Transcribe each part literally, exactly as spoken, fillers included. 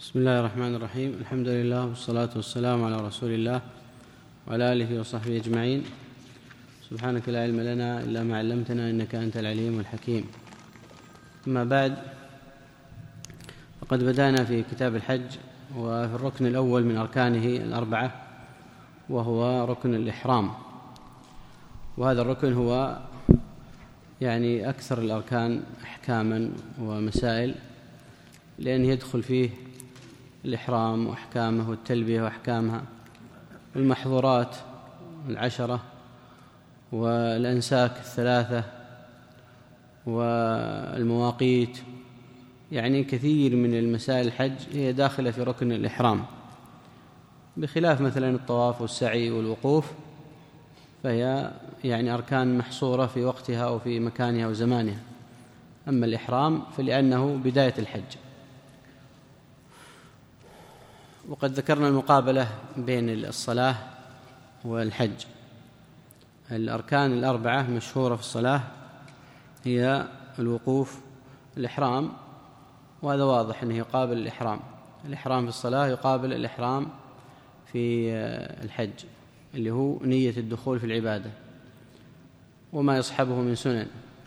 بسم الله الرحمن الرحيم. الحمد لله والصلاة والسلام على رسول الله وعلى آله وصحبه أجمعين. سبحانك لا علم لنا إلا ما علمتنا إنك أنت العليم الحكيم. أما بعد، فقد بدأنا في كتاب الحج وفي الركن الأول من أركانه الأربعة، وهو ركن الإحرام. وهذا الركن هو يعني أكثر الأركان أحكاما ومسائل، لأنه يدخل فيه الإحرام وأحكامه والتلبية وأحكامها، والمحظورات العشرة والأنساك الثلاثة والمواقيت، يعني كثير من المسائل الحج هي داخلة في ركن الإحرام، بخلاف مثلا الطواف والسعي والوقوف، فهي يعني أركان محصورة في وقتها أو في مكانها وزمانها. أما الإحرام فلأنه بداية الحج. وقد ذكرنا المقابلة بين الصلاة والحج. الأركان الأربعة مشهورة في الصلاة هي الوقوف، الإحرام، وهذا واضح أنه يقابل الإحرام. الإحرام في الصلاة يقابل الإحرام في الحج، اللي هو نية الدخول في العبادة وما يصحبه من سنن.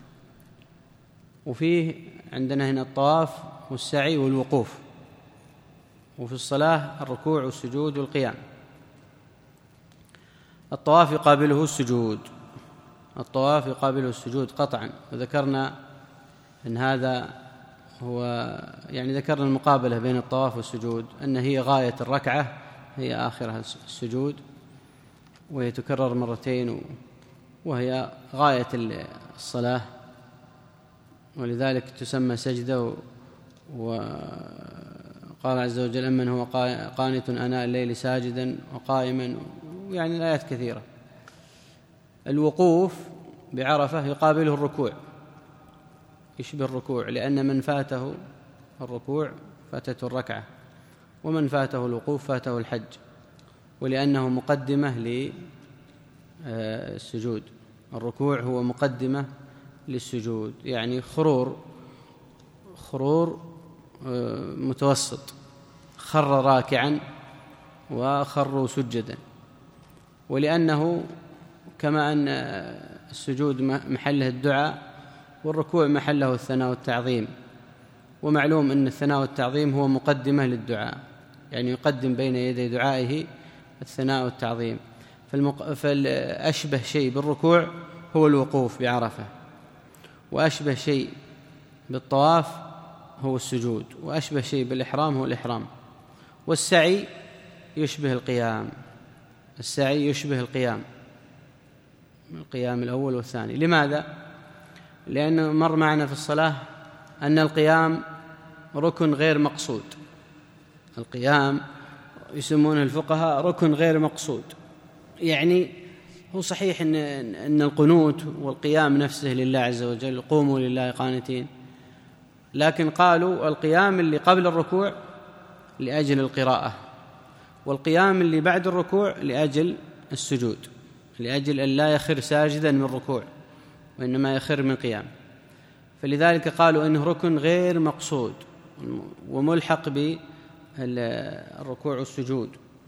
وفيه عندنا هنا الطواف والسعي والوقوف. وفي الصلاة الركوع والسجود والقيام. الطواف يقابله السجود، الطواف يقابله السجود قطعا، وذكرنا أن هذا هو يعني ذكرنا المقابلة بين الطواف والسجود، أن هي غاية الركعة هي آخرها السجود، وهي تكرر مرتين، وهي غاية الصلاة، ولذلك تسمى سجدة. وقال عز وجل: أمن هو قانت آناء الليل ساجدا وقائما، يعني الآيات كثيرة. الوقوف بعرفة يقابله الركوع، يشبه الركوع، لأن من فاته الركوع فاتته الركعة، ومن فاته الوقوف فاته الحج، ولأنه مقدمة للسجود. الركوع هو مقدمة للسجود، يعني خرور خرور متوسط، خر راكعا وخروا سجدا. ولأنه كما أن السجود محله الدعاء، والركوع محله الثناء والتعظيم، ومعلوم أن الثناء والتعظيم هو مقدمة للدعاء، يعني يقدم بين يدي دعائه الثناء والتعظيم. فالمق... فالأشبه شيء بالركوع هو الوقوف بعرفة، وأشبه شيء بالطواف هو السجود، وأشبه شيء بالإحرام هو الإحرام. والسعي يشبه القيام، السعي يشبه القيام، القيام الأول والثاني. لماذا؟ لأنه مر معنا في الصلاة أن القيام ركن غير مقصود. القيام يسمونه الفقهاء ركن غير مقصود، يعني هو صحيح أن, أن القنوت والقيام نفسه لله عز وجل، قوموا لله قانتين، لكن قالوا القيام اللي قبل الركوع لأجل القراءة، والقيام اللي بعد الركوع لأجل السجود، لأجل أن لا يخر ساجدا من ركوع، وإنما يخر من قيام. فلذلك قالوا إنه ركن غير مقصود وملحق بالركوع والسجود.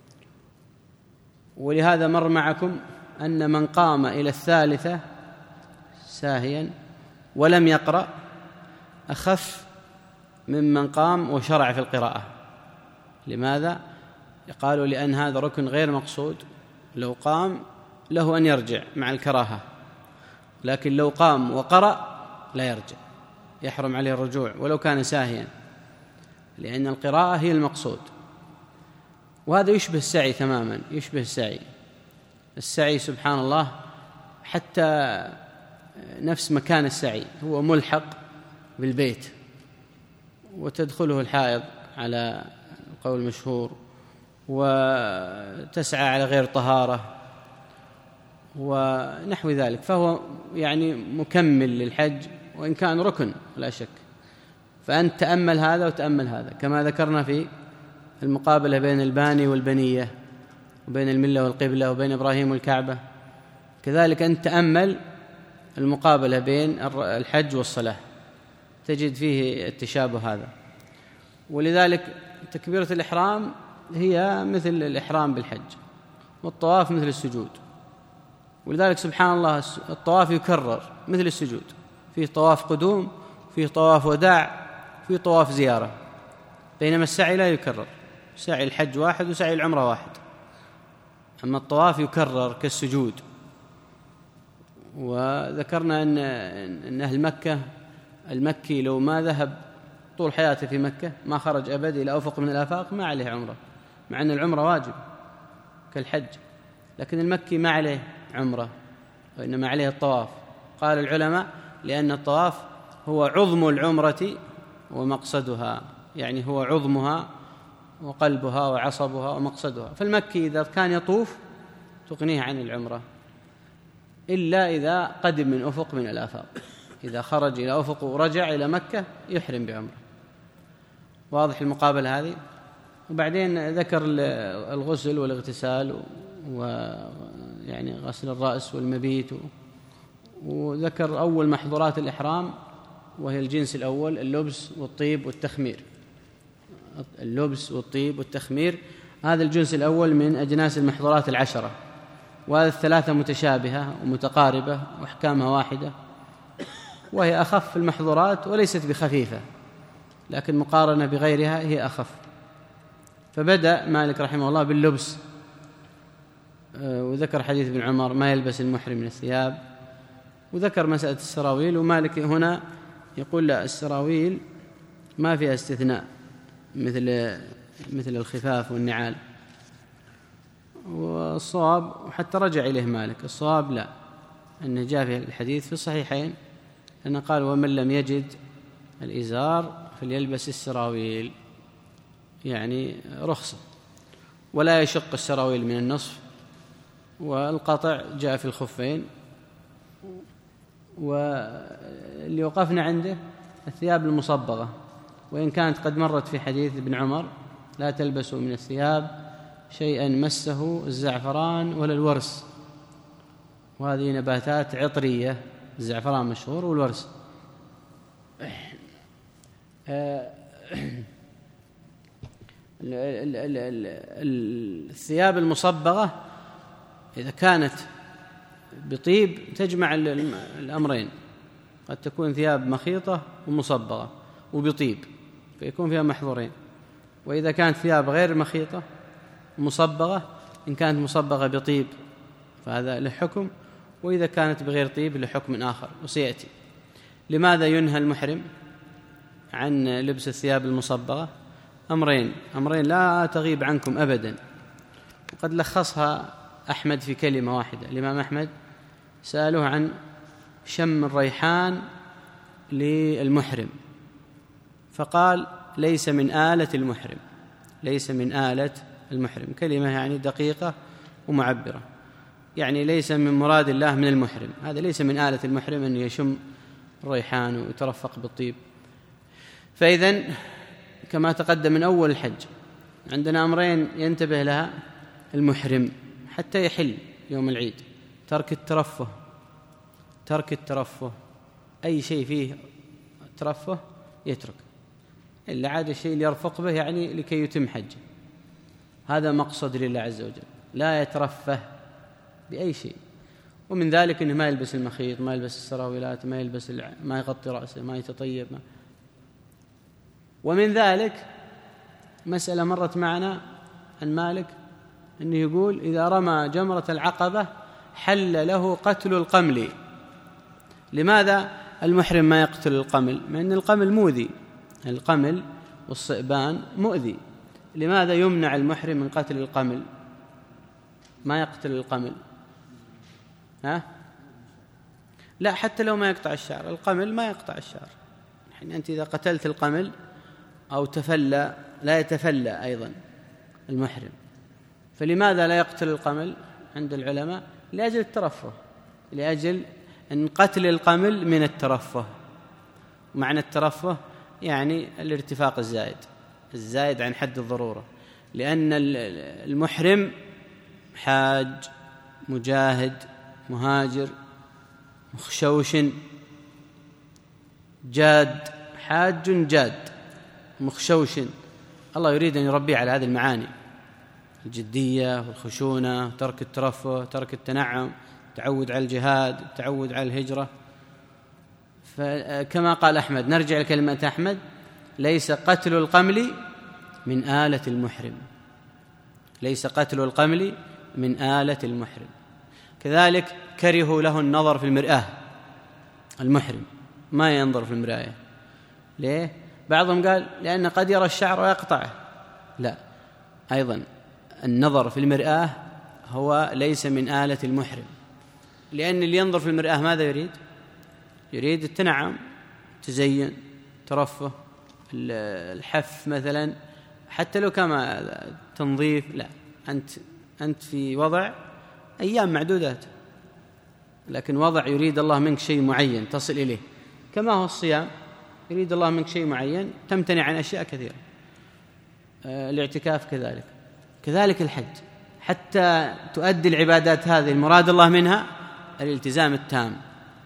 ولهذا مر معكم أن من قام إلى الثالثة ساهيا ولم يقرأ أخف ممن قام وشرع في القراءة. لماذا؟ قالوا لأن هذا ركن غير مقصود، لو قام له أن يرجع مع الكراهة، لكن لو قام وقرأ لا يرجع، يحرم عليه الرجوع ولو كان ساهيا، لأن القراءة هي المقصود. وهذا يشبه السعي تماما، يشبه السعي. السعي سبحان الله حتى نفس مكان السعي هو ملحق بالبيت، وتدخله الحائض على القول المشهور، وتسعى على غير طهارة ونحو ذلك، فهو يعني مكمل للحج، وإن كان ركن لا شك. فأنت تأمل هذا وتأمل هذا، كما ذكرنا في المقابلة بين الباني والبنية، وبين الملة والقبلة، وبين إبراهيم والكعبة، كذلك أنت تأمل المقابلة بين الحج والصلاة، تجد فيه التشابه هذا. ولذلك تكبيرة الإحرام هي مثل الإحرام بالحج، والطواف مثل السجود، ولذلك سبحان الله الطواف يكرر مثل السجود، فيه طواف قدوم، فيه طواف وداع، فيه طواف زيارة، بينما السعي لا يكرر، سعي الحج واحد وسعي العمرة واحد، أما الطواف يكرر كالسجود. وذكرنا أن أن أهل مكة المكي لو ما ذهب طول حياته في مكة ما خرج أبد إلى أفق من الآفاق ما عليه عمرة، مع أن العمرة واجب كالحج، لكن المكي ما عليه عمرة وإنما عليه الطواف. قال العلماء لأن الطواف هو عظم العمرة ومقصدها، يعني هو عظمها وقلبها وعصبها ومقصدها. فالمكي إذا كان يطوف تغنيه عن العمرة، إلا إذا قدم من أفق من الآفاق، إذا خرج إلى أفق ورجع إلى مكة يحرم بعمرة. واضح المقابلة هذه؟ وبعدين ذكر الغسل والاغتسال ويعني غسل الرأس والمبيت، وذكر أول محظورات الإحرام وهي الجنس الأول اللبس والطيب والتخمير. اللبس والطيب والتخمير هذا الجنس الأول من أجناس المحظورات العشرة، وهذه الثلاثة متشابهة ومتقاربة وأحكامها واحدة، وهي أخف المحظورات وليست بخفيفة، لكن مقارنة بغيرها هي أخف. فبدأ مالك رحمه الله باللبس، وذكر حديث ابن عمر ما يلبس المحرم من الثياب، وذكر مسألة السراويل. ومالك هنا يقول لا، السراويل ما فيها استثناء مثل مثل الخفاف والنعال. والصواب، وحتى رجع إليه مالك، الصواب لا، أنه جاء في الحديث في الصحيحين أنه قال ومن لم يجد الإزار فليلبس السراويل، يعني رخصة، ولا يشق السراويل من النصف. والقطع جاء في الخفين. واللي وقفنا عنده الثياب المصبغة، وإن كانت قد مرت في حديث ابن عمر لا تلبسوا من الثياب شيئا مسه الزعفران ولا الورس، وهذه نباتات عطرية، الزعفران مشهور والورس. الثياب المصبغة إذا كانت بطيب تجمع الأمرين، قد تكون ثياب مخيطة ومصبغة وبطيب فيكون فيها محظورين، وإذا كانت ثياب غير مخيطة مصبغة إن كانت مصبغة بطيب فهذا له حكم، وإذا كانت بغير طيب له حكم آخر وسيأتي. لماذا ينهى المحرم عن لبس الثياب المصبغة؟ أمرين أمرين لا تغيب عنكم أبدا، وقد لخصها أحمد في كلمة واحدة. الإمام أحمد سألوه عن شم الريحان للمحرم فقال ليس من آلة المحرم، ليس من آلة المحرم، كلمة يعني دقيقة ومعبرة، يعني ليس من مراد الله من المحرم، هذا ليس من آلة المحرم أن يشم الريحان ويترفق بالطيب. فإذن كما تقدم من أول الحج عندنا أمرين ينتبه لها المحرم حتى يحل يوم العيد: ترك الترفه، ترك الترفه، أي شيء فيه ترفه يترك، إلا عاد الشيء اللي يرفق به يعني لكي يتم حجه، هذا مقصد لله عز وجل، لا يترفه بأي شيء. ومن ذلك أنه ما يلبس المخيط، ما يلبس السراويلات، ما يلبس الع... ما يغطي رأسه، ما يتطيب ما. ومن ذلك مسألة مرت معنا عن مالك أنه يقول إذا رمى جمرة العقبة حل له قتل القمل. لماذا المحرم ما يقتل القمل؟ مع أن القمل مؤذي، القمل والصئبان مؤذي، لماذا يمنع المحرم من قتل القمل؟ ما يقتل القمل، ها؟ لا، حتى لو ما يقطع الشعر، القمل ما يقطع الشعر، يعني أنت إذا قتلت القمل أو تفلى لا يتفلى أيضا المحرم. فلماذا لا يقتل القمل عند العلماء؟ لأجل الترفه، لأجل أن قتل القمل من الترفه. معنى الترفه يعني الارتفاق الزائد، الزائد عن حد الضرورة، لأن المحرم حاج مجاهد مهاجر مخشوش جاد، حاج جاد مخشوش، الله يريد أن يربيه على هذه المعاني: الجدية والخشونة، ترك الترفه، ترك التنعم، تعود على الجهاد، تعود على الهجرة. فكما قال أحمد، نرجع لكلمة أحمد: ليس قتل القمل من آلة المحرم، ليس قتل القمل من آلة المحرم. كذلك كرهوا له النظر في المرآة، المحرم ما ينظر في المرآة. ليه؟ بعضهم قال لأن قد يرى الشعر ويقطعه. لا، أيضا النظر في المرآة هو ليس من آلة المحرم، لأن اللي ينظر في المرآة ماذا يريد؟ يريد التنعم، تزين، ترفه، الحف مثلا، حتى لو كان تنظيف. لا، أنت أنت في وضع أيام معدودات، لكن وضع يريد الله منك شيء معين تصل إليه، كما هو الصيام، يريد الله منك شيء معين تمتنع عن أشياء كثيرة. آه الاعتكاف كذلك، كذلك الحج، حتى تؤدي العبادات هذه المراد الله منها الالتزام التام.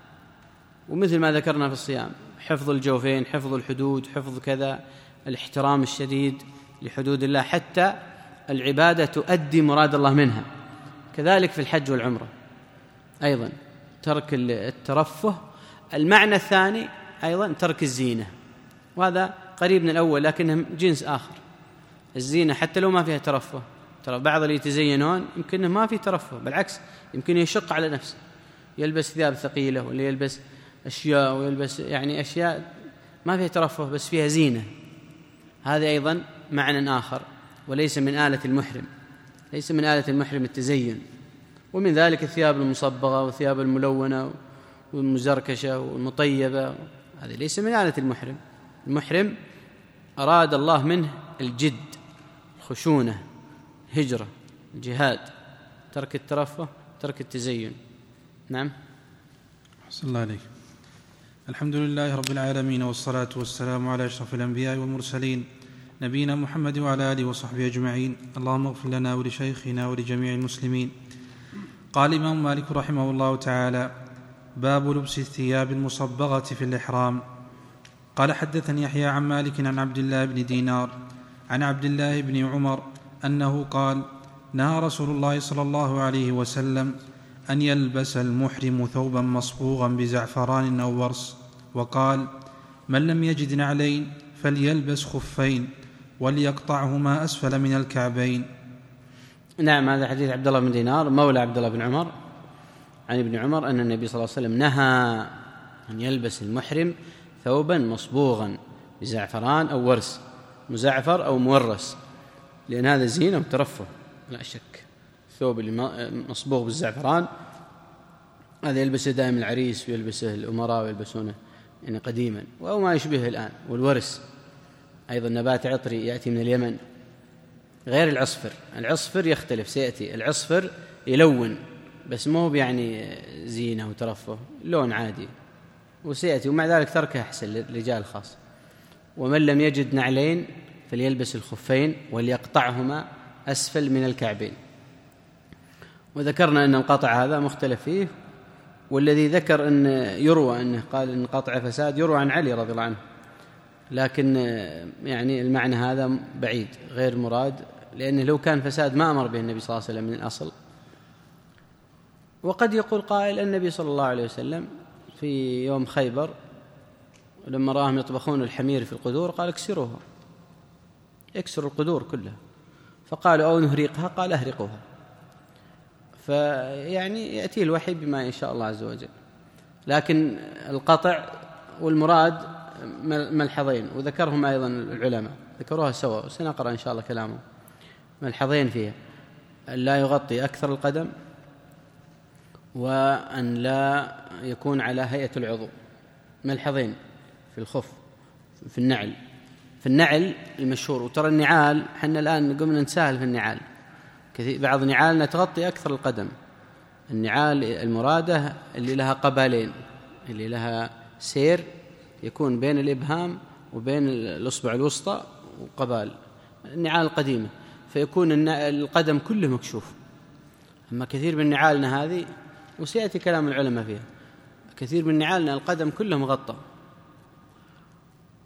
ومثل ما ذكرنا في الصيام، حفظ الجوفين، حفظ الحدود، حفظ كذا، الاحترام الشديد لحدود الله، حتى العبادة تؤدي مراد الله منها. كذلك في الحج والعمرة أيضا ترك الترفه. المعنى الثاني أيضا ترك الزينة، وهذا قريب من الأول لكنه جنس آخر. الزينة حتى لو ما فيها ترفه، ترى بعض اللي يتزينون يمكنه ما في ترفه، بالعكس يمكن يشق على نفسه، يلبس ثياب ثقيلة، واللي يلبس أشياء ويلبس يعني أشياء ما فيها ترفه بس فيها زينة. هذا أيضا معنى آخر، وليس من آلة المحرم، ليس من آلة المحرم التزين. ومن ذلك الثياب المصبغة والثياب الملونة والمزركشة والمطيبة، هذه ليس من آلة المحرم. المحرم أراد الله منه الجد، الخشونة، هجرة، الجهاد، ترك الترفه، ترك التزين. نعم. أحسن الله عليك. الحمد لله رب العالمين، والصلاة والسلام على أشرف الأنبياء والمرسلين، نبينا محمد وعلى آله وصحبه أجمعين. اللهم اغفر لنا ولشيخنا ولجميع المسلمين. قال الإمام مالك رحمه الله تعالى: باب لبس الثياب المصبغة في الإحرام. قال: حدثني يحيى عن مالك عن عبد الله بن دينار عن عبد الله بن عمر أنه قال: نهى رسول الله صلى الله عليه وسلم أن يلبس المحرم ثوبا مصبوغا بزعفران أو ورس، وقال: من لم يجد نعلين فليلبس خفين وليقطعهما أسفل من الكعبين. نعم، هذا حديث عبد الله بن دينار مولى عبد الله بن عمر عن ابن عمر أن النبي صلى الله عليه وسلم نهى أن يلبس المحرم ثوبا مصبوغا بزعفران أو ورس، مزعفر أو مورس، لأن هذا زينة وترفه لا شك. الثوب اللي مصبوغ بالزعفران هذا يلبسه دائما العريس ويلبسه الأمراء ويلبسونه يعني قديما، أو ما يشبهه الآن. والورس أيضا نبات عطري يأتي من اليمن، غير العصفر. العصفر يختلف، سيأتي العصفر يلون بس مو يعني زينة وترفه، لون عادي وسيأتي، ومع ذلك تركه أحسن للرجال خاص. ومن لم يجد نعلين فليلبس الخفين وليقطعهما أسفل من الكعبين. وذكرنا أن القطع هذا مختلف فيه، والذي ذكر أن يروى أنه قال أن قطع فساد يروى عن علي رضي الله عنه، لكن يعني المعنى هذا بعيد غير مراد، لأنه لو كان فساد ما أمر به النبي صلى الله عليه وسلم من الأصل. وقد يقول قائل النبي صلى الله عليه وسلم في يوم خيبر لما راهم يطبخون الحمير في القدور قال: اكسروها، اكسروا القدور كلها. فقالوا: أو نهريقها؟ قال: أهرقوها. فيعني يأتي الوحي بما إن شاء الله عز وجل. لكن القطع والمراد ملحظين، وذكرهم أيضا العلماء ذكروها سوا، وسنقرأ إن شاء الله كلامه. ملحظين فيها: أن لا يغطي أكثر القدم، وأن لا يكون على هيئة العضو. ملحظين في الخف، في النعل. في النعل المشهور، وترى النعال حنا الآن قمنا نسهل في النعال كثير، بعض نعالنا تغطي أكثر القدم. النعال المرادة اللي لها قبالين، اللي لها سير يكون بين الإبهام وبين الأصبع الوسطى وقبال، النعال القديمة، فيكون القدم كله مكشوف. أما كثير من نعالنا هذه، وسيأتي كلام العلماء فيها، كثير من نعالنا القدم كله مغطى.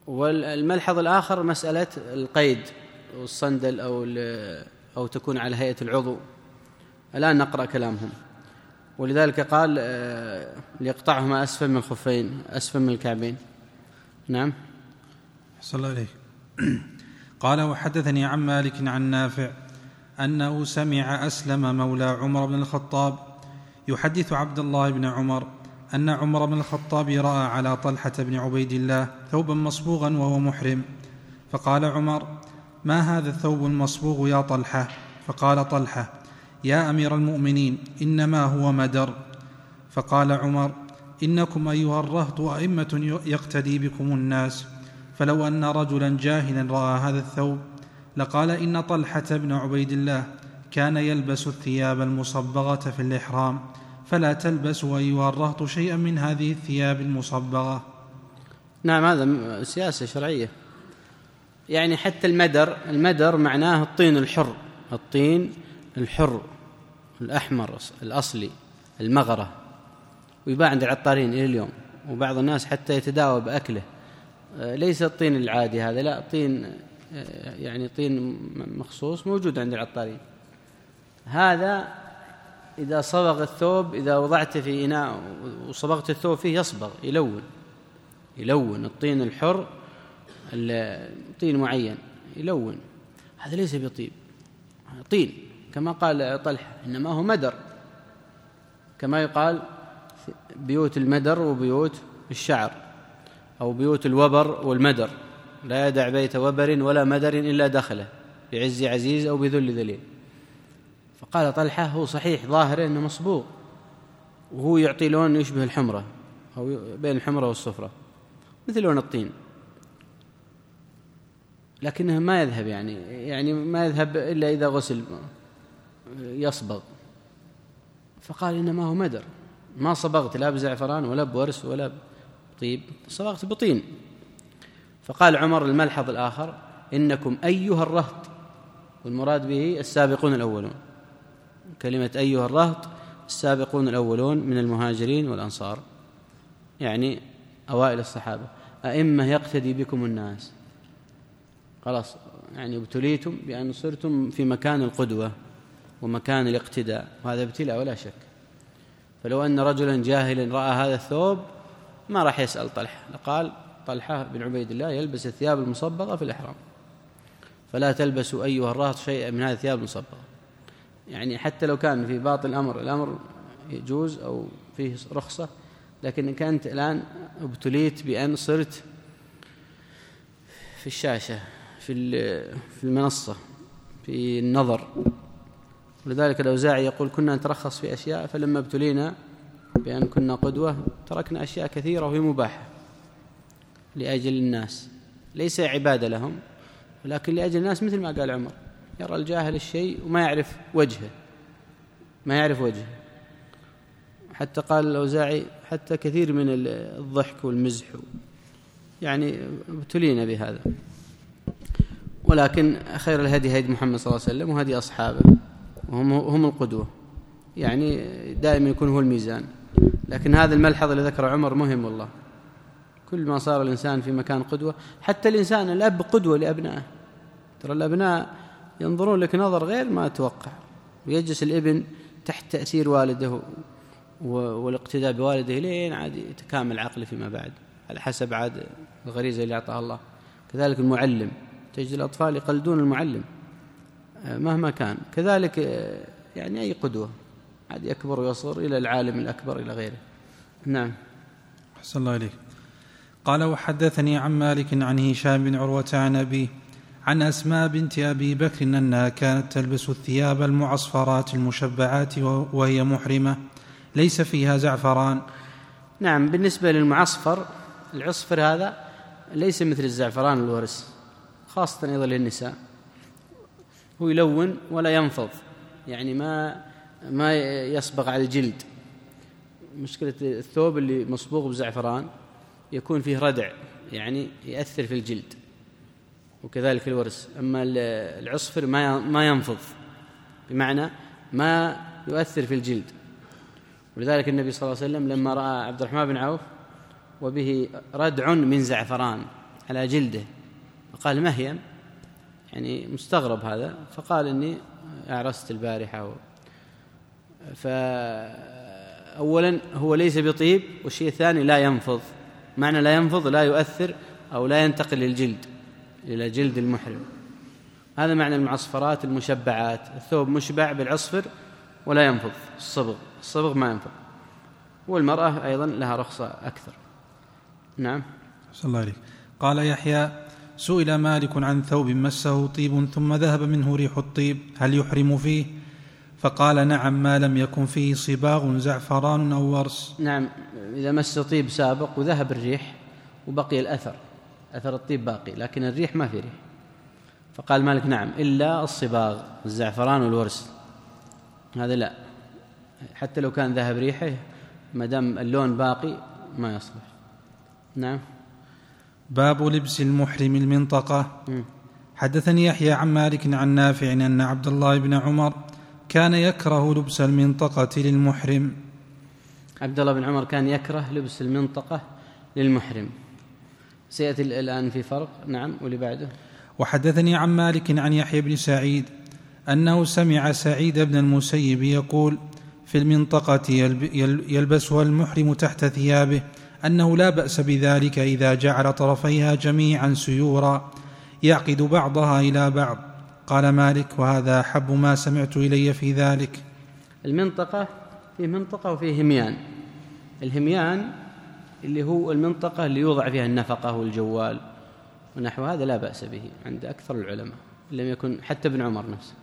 والملحظ الآخر مسألة القيد والصندل أو, أو تكون على هيئة العضو. الآن نقرأ كلامهم. ولذلك قال ليقطعهما أسفل من الخفين أسفل من الكعبين. نعم. صلى الله عليه. قال وحدثني عن مالك عن نافع أنه سمع أسلم مولى عمر بن الخطاب يحدث عبد الله بن عمر أن عمر بن الخطاب رأى على طلحة بن عبيد الله ثوبا مصبوغا وهو محرم، فقال عمر: ما هذا الثوب المصبوغ يا طلحة؟ فقال طلحة: يا أمير المؤمنين إنما هو مدر. فقال عمر: إنكم أيها الرهط أئمة يقتدي بكم الناس، فلو أن رجلا جاهلا رأى هذا الثوب لقال إن طلحة بن عبيد الله كان يلبس الثياب المصبغة في الإحرام، فلا تلبسوا أيها الرهط شيئا من هذه الثياب المصبغة. نعم، هذا سياسة شرعية. يعني حتى المدر المدر معناه الطين الحر، الطين الحر الأحمر الأصلي المغرة، ويباع عند العطارين إلى اليوم، وبعض الناس حتى يتداوى بأكله. ليس الطين العادي هذا، لا، طين يعني طين مخصوص موجود عند العطارين. هذا إذا صبغ الثوب، إذا وضعته في إناء وصبغت الثوب فيه يصبغ، يلون يلون الطين الحر، الطين معين يلون. هذا ليس بطيب، طين كما قال طلحة، إنما هو مدر، كما يقال بيوت المدر وبيوت الشعر، أو بيوت الوبر والمدر، لا يدع بيت وبر ولا مدر إلا دخله بعز عزيز أو بذل ذليل. فقال طلحة: هو صحيح ظاهره أنه مصبوغ، وهو يعطي لون يشبه الحمرة أو بين الحمرة والصفرة مثل لون الطين، لكنه ما يذهب يعني يعني ما يذهب إلا إذا غسل يصبغ. فقال: إنما هو مدر، ما صبغت لا بزعفران ولا بورس ولا بطيب، صبغت بطين. فقال عمر الملحظ الآخر: إنكم أيها الرهط، والمراد به السابقون الأولون. كلمة أيها الرهط السابقون الأولون من المهاجرين والأنصار، يعني أوائل الصحابة، أئمة يقتدي بكم الناس. خلاص، يعني ابتليتم بأن صرتم في مكان القدوة ومكان الاقتداء، وهذا ابتلاء ولا شك. فلو أن رجلا جاهلا رأى هذا الثوب ما راح يسأل طلحة، لقال طلحة بن عبيد الله يلبس الثياب المصبغة في الإحرام، فلا تلبسوا أيها الرهط شيئا من هذه الثياب المصبغة. يعني حتى لو كان في باطن الأمر الأمر يجوز أو فيه رخصة، لكن إن كنت الآن ابتليت بأن صرت في الشاشة، في في المنصة، في النظر. ولذلك الأوزاعي يقول: كنا نترخص في أشياء، فلما ابتلينا بأن كنا قدوة تركنا أشياء كثيرة وهي مباحة لأجل الناس، ليس عبادة لهم، ولكن لأجل الناس. مثل ما قال عمر: يرى الجاهل الشيء وما يعرف وجهه، ما يعرف وجهه. حتى قال الأوزاعي: حتى كثير من الضحك والمزح يعني ابتلينا بهذا. ولكن خير الهدي هدي محمد صلى الله عليه وسلم وهدي أصحابه، وهم هم القدوة، يعني دائما يكون هو الميزان. لكن هذا الملحظ اللي ذكر عمر مهم والله. كل ما صار الإنسان في مكان قدوة، حتى الإنسان الأب قدوة لأبنائه. ترى الأبناء ينظرون لك نظر غير ما أتوقع، ويجلس الابن تحت تأثير والده والاقتداء بوالده لين عاد يتكامل عقله فيما بعد، على حسب عاد الغريزة اللي أعطاها الله. كذلك المعلم، تجد الأطفال يقلدون المعلم مهما كان. كذلك يعني أي قدوة عاد يكبر ويصغر إلى العالم الأكبر إلى غيره. نعم. أحسن الله إليك. قال: وحدثني عن مالك عن هشام بن عروة عن أبيه عن أسماء بنت أبي بكر أنها كانت تلبس الثياب المعصفرات المشبعات وهي محرمة ليس فيها زعفران. نعم. بالنسبة للمعصفر، العصفر هذا ليس مثل الزعفران والورس، خاصة أيضا للنساء. هو يلون ولا ينفض، يعني ما ما يصبغ على الجلد. مشكلة الثوب اللي مصبوغ بزعفران يكون فيه ردع، يعني يأثر في الجلد، وكذلك الورس. أما العصفر ما ما ينفض، بمعنى ما يؤثر في الجلد. ولذلك النبي صلى الله عليه وسلم لما رأى عبد الرحمن بن عوف وبه ردع من زعفران على جلده، فقال مهيم، يعني مستغرب هذا، فقال إني أعرست البارحة. فأولا هو ليس بطيب، والشيء الثاني لا ينفض. معنى لا ينفض لا يؤثر أو لا ينتقل للجلد إلى جلد المحرم. هذا معنى المعصفرات المشبعات، الثوب مشبع بالعصفر ولا ينفض. الصبغ الصبغ ما ينفض. والمرأة أيضا لها رخصة أكثر. نعم. صلى الله عليه. قال يحيى: سئل مالك عن ثوب مسه طيب ثم ذهب منه ريح الطيب هل يحرم فيه؟ فقال: نعم، ما لم يكن فيه صباغ زعفران أو ورس. نعم، إذا مس طيب سابق وذهب الريح وبقي الأثر، أثر الطيب باقي لكن الريح ما في ريح، فقال مالك: نعم، إلا الصباغ الزعفران والورس، هذا لا، حتى لو كان ذهب ريحه ما دام اللون باقي ما يصلح. نعم. باب لبس المحرم المنطقة. م. حدثني يحيى عن مالك عن نافع أن عبد الله بن عمر كان يكره لبس المنطقة للمحرم. عبد الله بن عمر كان يكره لبس المنطقة للمحرم. سيأتي الآن في فرق. نعم. واللي بعده. وحدثني عن مالك عن يحيى بن سعيد أنه سمع سعيد بن المسيب يقول في المنطقة يلبسها المحرم تحت ثيابه أنه لا بأس بذلك إذا جعل طرفيها جميعا سيورا يعقد بعضها إلى بعض. قال مالك: وهذا أحب ما سمعت إلي في ذلك. المنطقة فيه منطقة وفيه هميان. الهميان اللي هو المنطقة اللي يوضع فيها النفقة والجوال ونحو هذا لا بأس به عند أكثر العلماء، لم يكن حتى ابن عمر نفسه.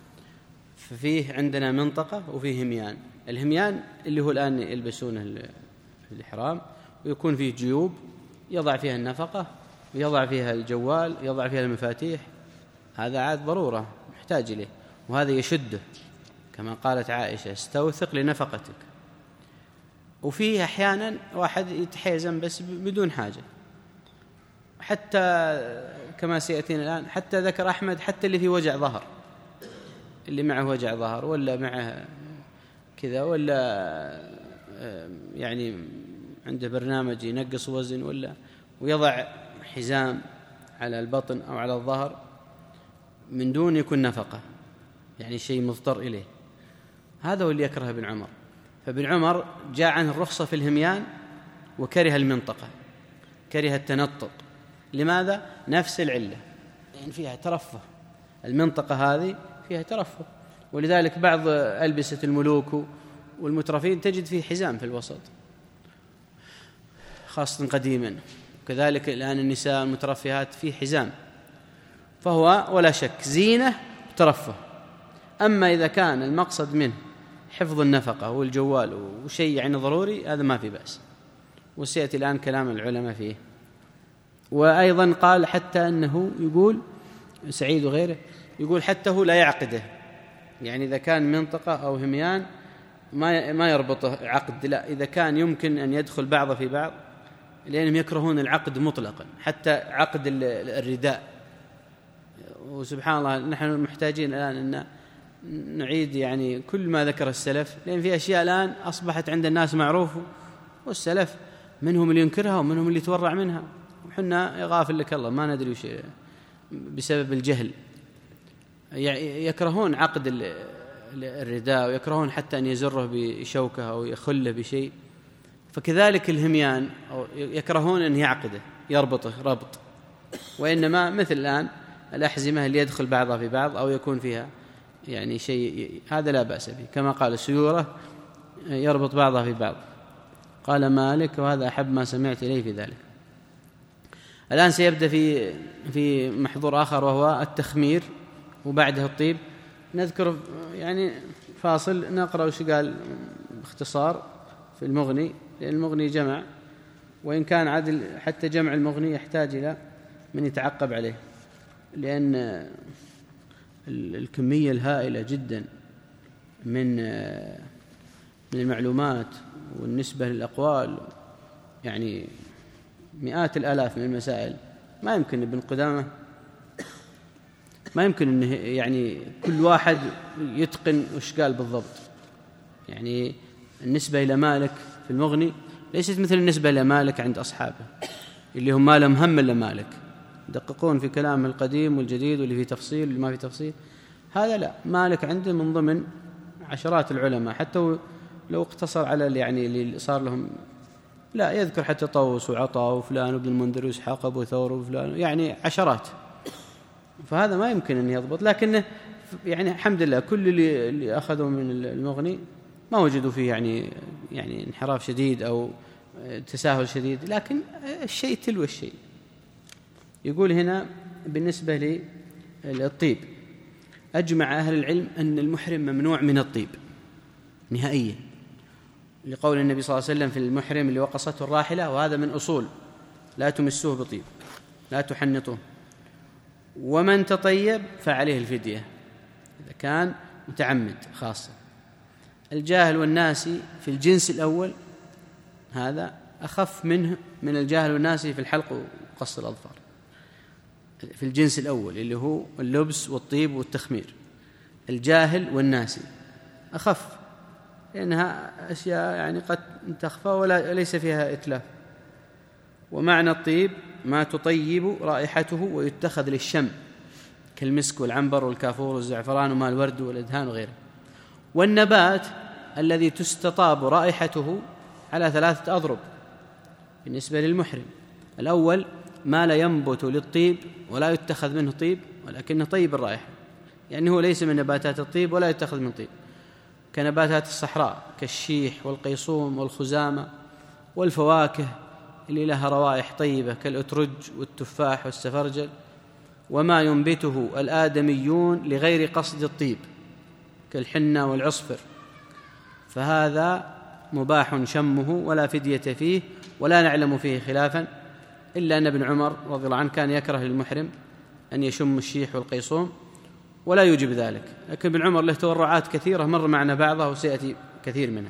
ففيه عندنا منطقة وفيه هميان. الهميان اللي هو الآن يلبسونه في الإحرام، ويكون فيه جيوب يضع فيها النفقة ويضع فيها الجوال يضع فيها المفاتيح، هذا عاد ضرورة محتاج إليه، وهذا يشده كما قالت عائشة: استوثق لنفقتك. وفيه أحيانا واحد يتحيزن بس بدون حاجة، حتى كما سيأتينا الآن، حتى ذكر أحمد حتى اللي فيه وجع ظهر، اللي معه وجع ظهر ولا معه كذا ولا يعني عنده برنامج ينقص وزن ولا ويضع حزام على البطن أو على الظهر من دون يكون نفقة، يعني شيء مضطر إليه، هذا هو اللي يكره ابن عمر. فابن عمر جاء عنه الرخصة في الهميان وكره المنطقة، كره التنطق. لماذا؟ نفس العلة، يعني فيها ترفه، المنطقة هذه فيها ترفه، ولذلك بعض ألبسة الملوك والمترفين تجد فيه حزام في الوسط خاصة قديما، وكذلك الآن النساء المترفهات فيه حزام، فهو ولا شك زينة وترفه. أما إذا كان المقصد منه حفظ النفقة والجوال وشيء يعني ضروري، هذا ما في بأس، وسيأتي الآن كلام العلماء فيه. وأيضا قال حتى أنه يقول سعيد وغيره يقول حتى هو لا يعقده، يعني إذا كان منطقة أو هميان ما ما يربطه عقد، لا، إذا كان يمكن أن يدخل بعضه في بعض، لأنهم يكرهون العقد مطلقا، حتى عقد الرداء. وسبحان الله نحن محتاجين الآن أن نعيد يعني كل ما ذكر السلف، لأن في أشياء الآن أصبحت عند الناس معروفة، والسلف منهم اللي ينكرها ومنهم اللي يتورع منها، وحنا يغافل لك الله ما ندري وش بسبب الجهل. يكرهون عقد الرداء، ويكرهون حتى أن يزره بشوكة أو يخله بشيء. فكذلك الهميان يكرهون أن يعقده يربطه ربط، وإنما مثل الآن الأحزمة اللي يدخل بعضها في بعض أو يكون فيها يعني شيء، هذا لا بأس به، كما قال السيورة يربط بعضها في بعض. قال مالك: وهذا أحب ما سمعت إليه في ذلك. الآن سيبدأ في في محظور آخر وهو التخمير وبعده الطيب. نذكر يعني فاصل نقرأ وش قال باختصار في المغني، لأن المغني جمع، وإن كان عدل حتى جمع المغني يحتاج إلى من يتعقب عليه، لأن الكمية الهائلة جدا من من المعلومات والنسبة للأقوال، يعني مئات الآلاف من المسائل، ما يمكن ابن قدامة ما يمكن أنه يعني كل واحد يتقن وش قال بالضبط. يعني النسبة إلى مالك في المغني ليست مثل النسبة إلى مالك عند أصحابه اللي هم ما لهم هم إلا مالك، يدققون في كلام القديم والجديد واللي فيه تفصيل واللي ما فيه تفصيل. هذا لا، مالك عنده من ضمن عشرات العلماء، حتى لو اقتصر على يعني اللي صار لهم، لا يذكر حتى طوس وعطاء وفلان وابن المنذر وإسحاق أبو ثور وفلان، يعني عشرات. فهذا ما يمكن أن يضبط، لكنه يعني الحمد لله كل اللي, اللي أخذوا من المغني ما وجدوا فيه يعني يعني انحراف شديد أو تساهل شديد، لكن الشيء تلو الشيء. يقول هنا بالنسبة للطيب: أجمع أهل العلم أن المحرم ممنوع من الطيب نهائيا، لقول النبي صلى الله عليه وسلم في المحرم اللي وقصته الراحلة، وهذا من أصول: لا تمسوه بطيب، لا تحنطوه، ومن تطيب فعليه الفدية إذا كان متعمد خاصة. الجاهل والناسي في الجنس الأول هذا أخف منه من الجاهل والناسي في الحلق وقص الأظفار، في الجنس الأول اللي هو اللبس والطيب والتخمير. الجاهل والناسي أخف، لأنها أشياء يعني قد تخفى ولا ليس فيها إتلاف. ومعنى الطيب ما تطيب رائحته ويتخذ للشم، كالمسك والعنبر والكافور والزعفران وما الورد والأدهان وغيره. والنبات الذي تستطاب رائحته على ثلاثة أضرب بالنسبة للمحرم: الأول ما لا ينبت للطيب ولا يتخذ منه طيب ولكنه طيب الرائحة، يعني هو ليس من نباتات الطيب ولا يتخذ من طيب، كنباتات الصحراء كالشيح والقيصوم والخزامة، والفواكه اللي لها روائح طيبة كالأترج والتفاح والسفرجل، وما ينبته الآدميون لغير قصد الطيب كالحنة والعصفر، فهذا مباح شمه ولا فدية فيه، ولا نعلم فيه خلافا، إلا أن ابن عمر رضي الله عنه كان يكره للمحرم أن يشم الشيح والقيصوم ولا يوجب ذلك، لكن ابن عمر له تورعات كثيرة مر معنا بعضها وسيأتي كثير منها.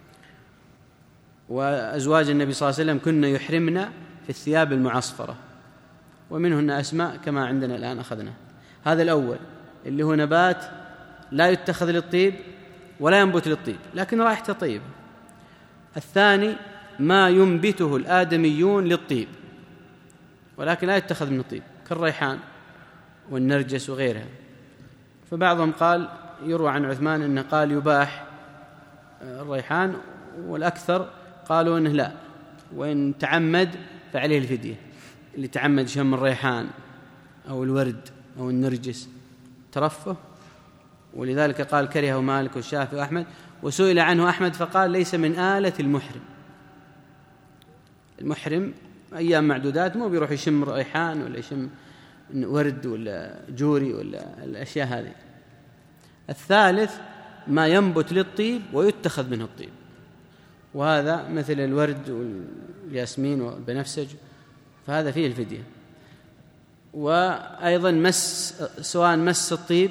وأزواج النبي صلى الله عليه وسلم كنا يحرمنا في الثياب المعصفرة، ومنهن أسماء كما عندنا الآن أخذنا. هذا الأول اللي هو نبات لا يتخذ للطيب ولا ينبت للطيب لكن رائحته طيبة. الثاني ما ينبته الآدميون للطيب ولكن لا يتخذ من الطيب كالريحان والنرجس وغيرها. فبعضهم قال، يروى عن عثمان أنه قال يباح الريحان، والأكثر قالوا أنه لا، وإن تعمد فعليه الفدية. اللي تعمد شم الريحان أو الورد أو النرجس ترفه، ولذلك قال كرهه مالك والشافعي وأحمد، وسئل عنه أحمد فقال ليس من آلة المحرم. المحرم أيام معدودات مو بيروح يشم ريحان ولا يشم ورد ولا جوري ولا الأشياء هذه. الثالث ما ينبت للطيب ويتخذ منه الطيب، وهذا مثل الورد والياسمين والبنفسج، فهذا فيه الفدية. وأيضا مس، سواء مس الطيب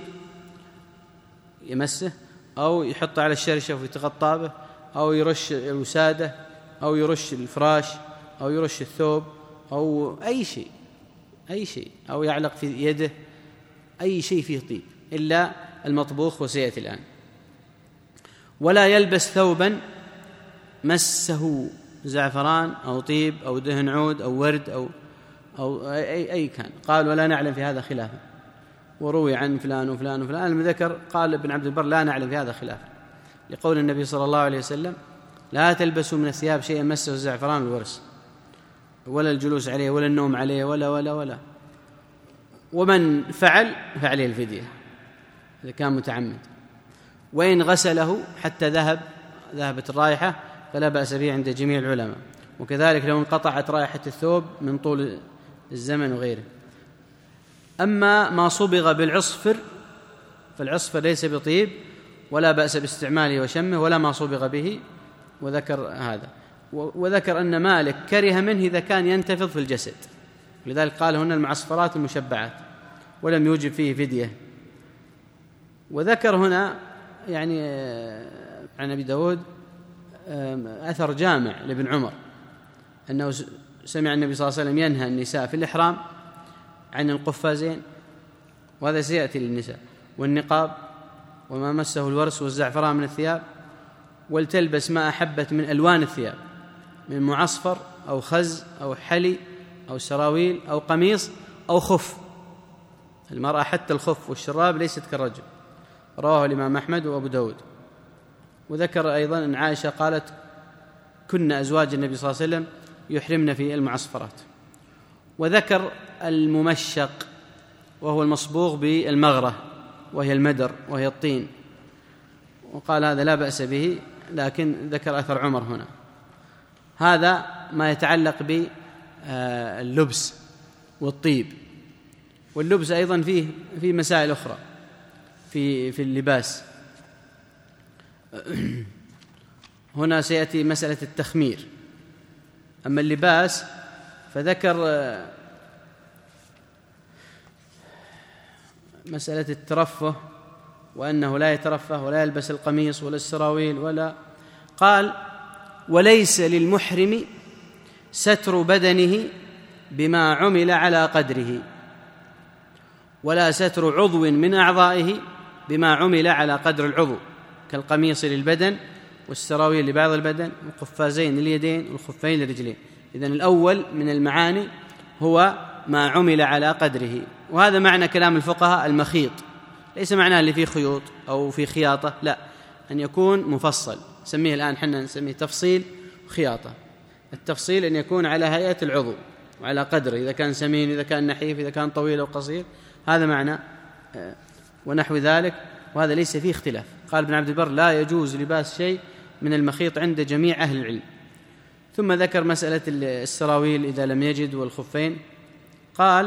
يمسه أو يحط على الشرشف ويتغطى به أو يرش الوسادة أو يرش الفراش أو يرش الثوب أو أي شيء أي شيء أو يعلق في يده، أي شيء فيه طيب إلا المطبوخ وسيأتي الآن. ولا يلبس ثوبا مسه زعفران أو طيب أو دهن عود أو ورد أو أو أي, أي كان. قال ولا نعلم في هذا خلافا، وروي عن فلان وفلان وفلان. المذكر قال ابن عبد البر لا نعلم في هذا خلافا، لقول النبي صلى الله عليه وسلم لا تلبسوا من الثياب شيئا مسه الزعفران والورس، ولا الجلوس عليه ولا النوم عليه ولا ولا ولا ومن فعل فعليه الفدية إذا كان متعمد. وإن غسله حتى ذهب ذهبت الرائحة فلا بأس به عند جميع العلماء، وكذلك لو انقطعت رائحة الثوب من طول الزمن وغيره. أما ما صبغ بالعصفر فالعصفر ليس بطيب ولا بأس باستعماله وشمه، ولا ما صبغ به، وذكر هذا. وذكر أن مالك كره منه إذا كان ينتفض في الجسد، لذلك قال هنا المعصفرات المشبعات، ولم يوجب فيه فدية. وذكر هنا يعني عن أبي داود أثر جامع لابن عمر أنه سمع النبي صلى الله عليه وسلم ينهى النساء في الإحرام عن القفازين، وهذا سيأتي للنساء، والنقاب وما مسه الورس والزعفران من الثياب، ولتلبس ما أحبت من ألوان الثياب من معصفر أو خز أو حلي أو سراويل أو قميص، أو خف. المرأة حتى الخف والشراب ليست كالرجل. رواه الإمام أحمد وأبو داود. وذكر أيضا أن عائشة قالت كنا أزواج النبي صلى الله عليه وسلم يحرمن في المعصفرات. وذكر الممشق وهو المصبوغ بالمغرة وهي المدر وهي الطين، وقال هذا لا بأس به، لكن ذكر أثر عمر هنا. هذا ما يتعلق باللبس والطيب. واللبس أيضا فيه في مسائل أخرى في في اللباس. هنا سيأتي مسألة التخمير. أما اللباس فذكر مسألة الترفه، وأنه لا يترفه ولا يلبس القميص ولا السراويل ولا. قال وليس للمحرم ستر بدنه بما عمل على قدره، ولا ستر عضو من أعضائه بما عمل على قدر العضو، كالقميص للبدن والسراويل لبعض البدن والقفازين لليدين والخفين للرجلين. إذن الأول من المعاني هو ما عمل على قدره، وهذا معنى كلام الفقهاء المخيط، ليس معناه اللي فيه خيوط أو فيه خياطة، لا، أن يكون مفصل. نسميه الآن حنا نسميه تفصيل وخياطة. التفصيل أن يكون على هيئة العضو وعلى قدره، إذا كان سمين، إذا كان نحيف، إذا كان طويل أو قصير، هذا معنى ونحو ذلك. وهذا ليس فيه اختلاف. قال ابن عبد البر لا يجوز لباس شيء من المخيط عند جميع أهل العلم. ثم ذكر مسألة السراويل إذا لم يجد والخفين. قال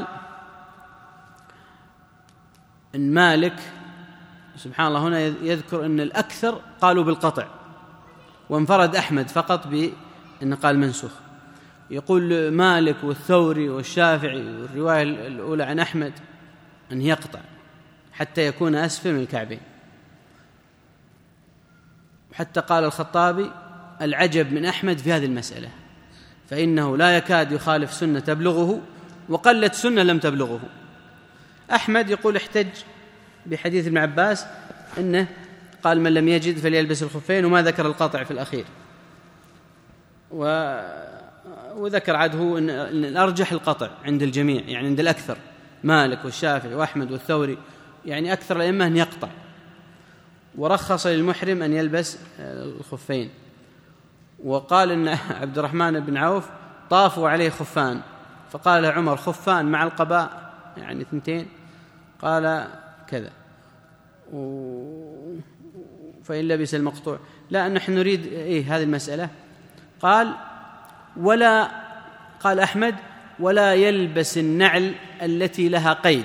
إن مالك سبحان الله هنا يذكر أن الأكثر قالوا بالقطع، وانفرد أحمد فقط بأن قال منسوخ. يقول مالك والثوري والشافعي والرواية الأولى عن أحمد أن يقطع حتى يكون أسفل من الكعبين. حتى قال الخطابي العجب من أحمد في هذه المسألة، فإنه لا يكاد يخالف سنة تبلغه، وقلت سنة لم تبلغه. أحمد يقول احتج بحديث ابن عباس أنه قال من لم يجد فليلبس الخفين، وما ذكر القطع في الأخير. و... وذكر عده أن الأرجح القطع عند الجميع، يعني عند الأكثر، مالك والشافعي وأحمد والثوري، يعني أكثر الأئمة أن يقطع. ورخص للمحرم أن يلبس الخفين. وقال أن عبد الرحمن بن عوف طافوا عليه خفان، فقال له عمر خفان مع القباء يعني اثنتين؟ قال كذا. و... فإن لبس المقطوع لا، نحن نريد إيه هذه المسألة. قال ولا قال أحمد ولا يلبس النعل التي لها قيد،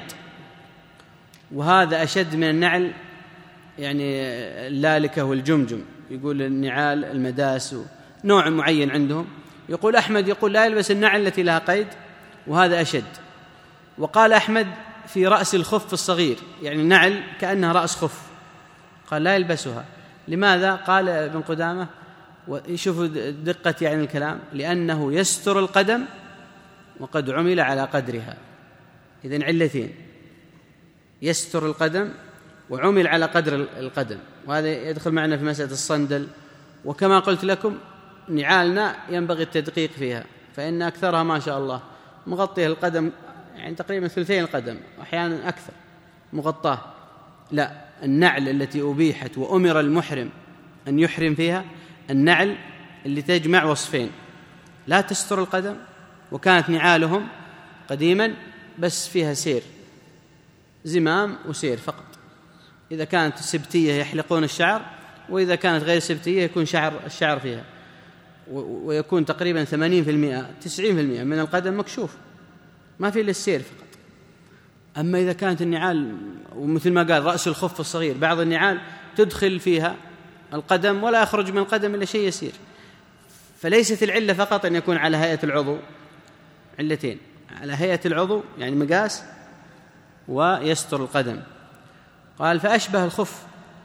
وهذا أشد من النعل، يعني اللالكة والجمجم، يقول النعال المداس نوع معين عندهم. يقول أحمد يقول لا يلبس النعل التي لها قيد، وهذا أشد. وقال أحمد في رأس الخف الصغير، يعني نعل كأنها رأس خف، قال لا يلبسها. لماذا؟ قال ابن قدامة ويشوفوا دقة يعني الكلام، لأنه يستر القدم وقد عمل على قدرها. إذن علتين، يستر القدم وعمل على قدر القدم. وهذا يدخل معنا في مسألة الصندل. وكما قلت لكم نعالنا ينبغي التدقيق فيها، فإن أكثرها ما شاء الله مغطيه القدم، يعني تقريبا ثلثين القدم، أحيانا أكثر مغطاه. لا، النعل التي أبيحت وأمر المحرم أن يحرم فيها النعل اللي تجمع وصفين، لا تستر القدم، وكانت نعالهم قديما بس فيها سير، زمام وسير فقط. إذا كانت سبتية يحلقون الشعر، وإذا كانت غير سبتية يكون شعر الشعر فيها، ويكون تقريبا ثمانين في المئة تسعين في المئة من القدم مكشوف، ما في إلا السير فقط. أما إذا كانت النعال، ومثل ما قال رأس الخف الصغير، بعض النعال تدخل فيها القدم ولا يخرج من القدم إلا شيء يسير. فليست العلة فقط أن يكون على هيئة العضو، علتين، على هيئة العضو يعني مقاس، ويستر القدم. قال فأشبه الخف.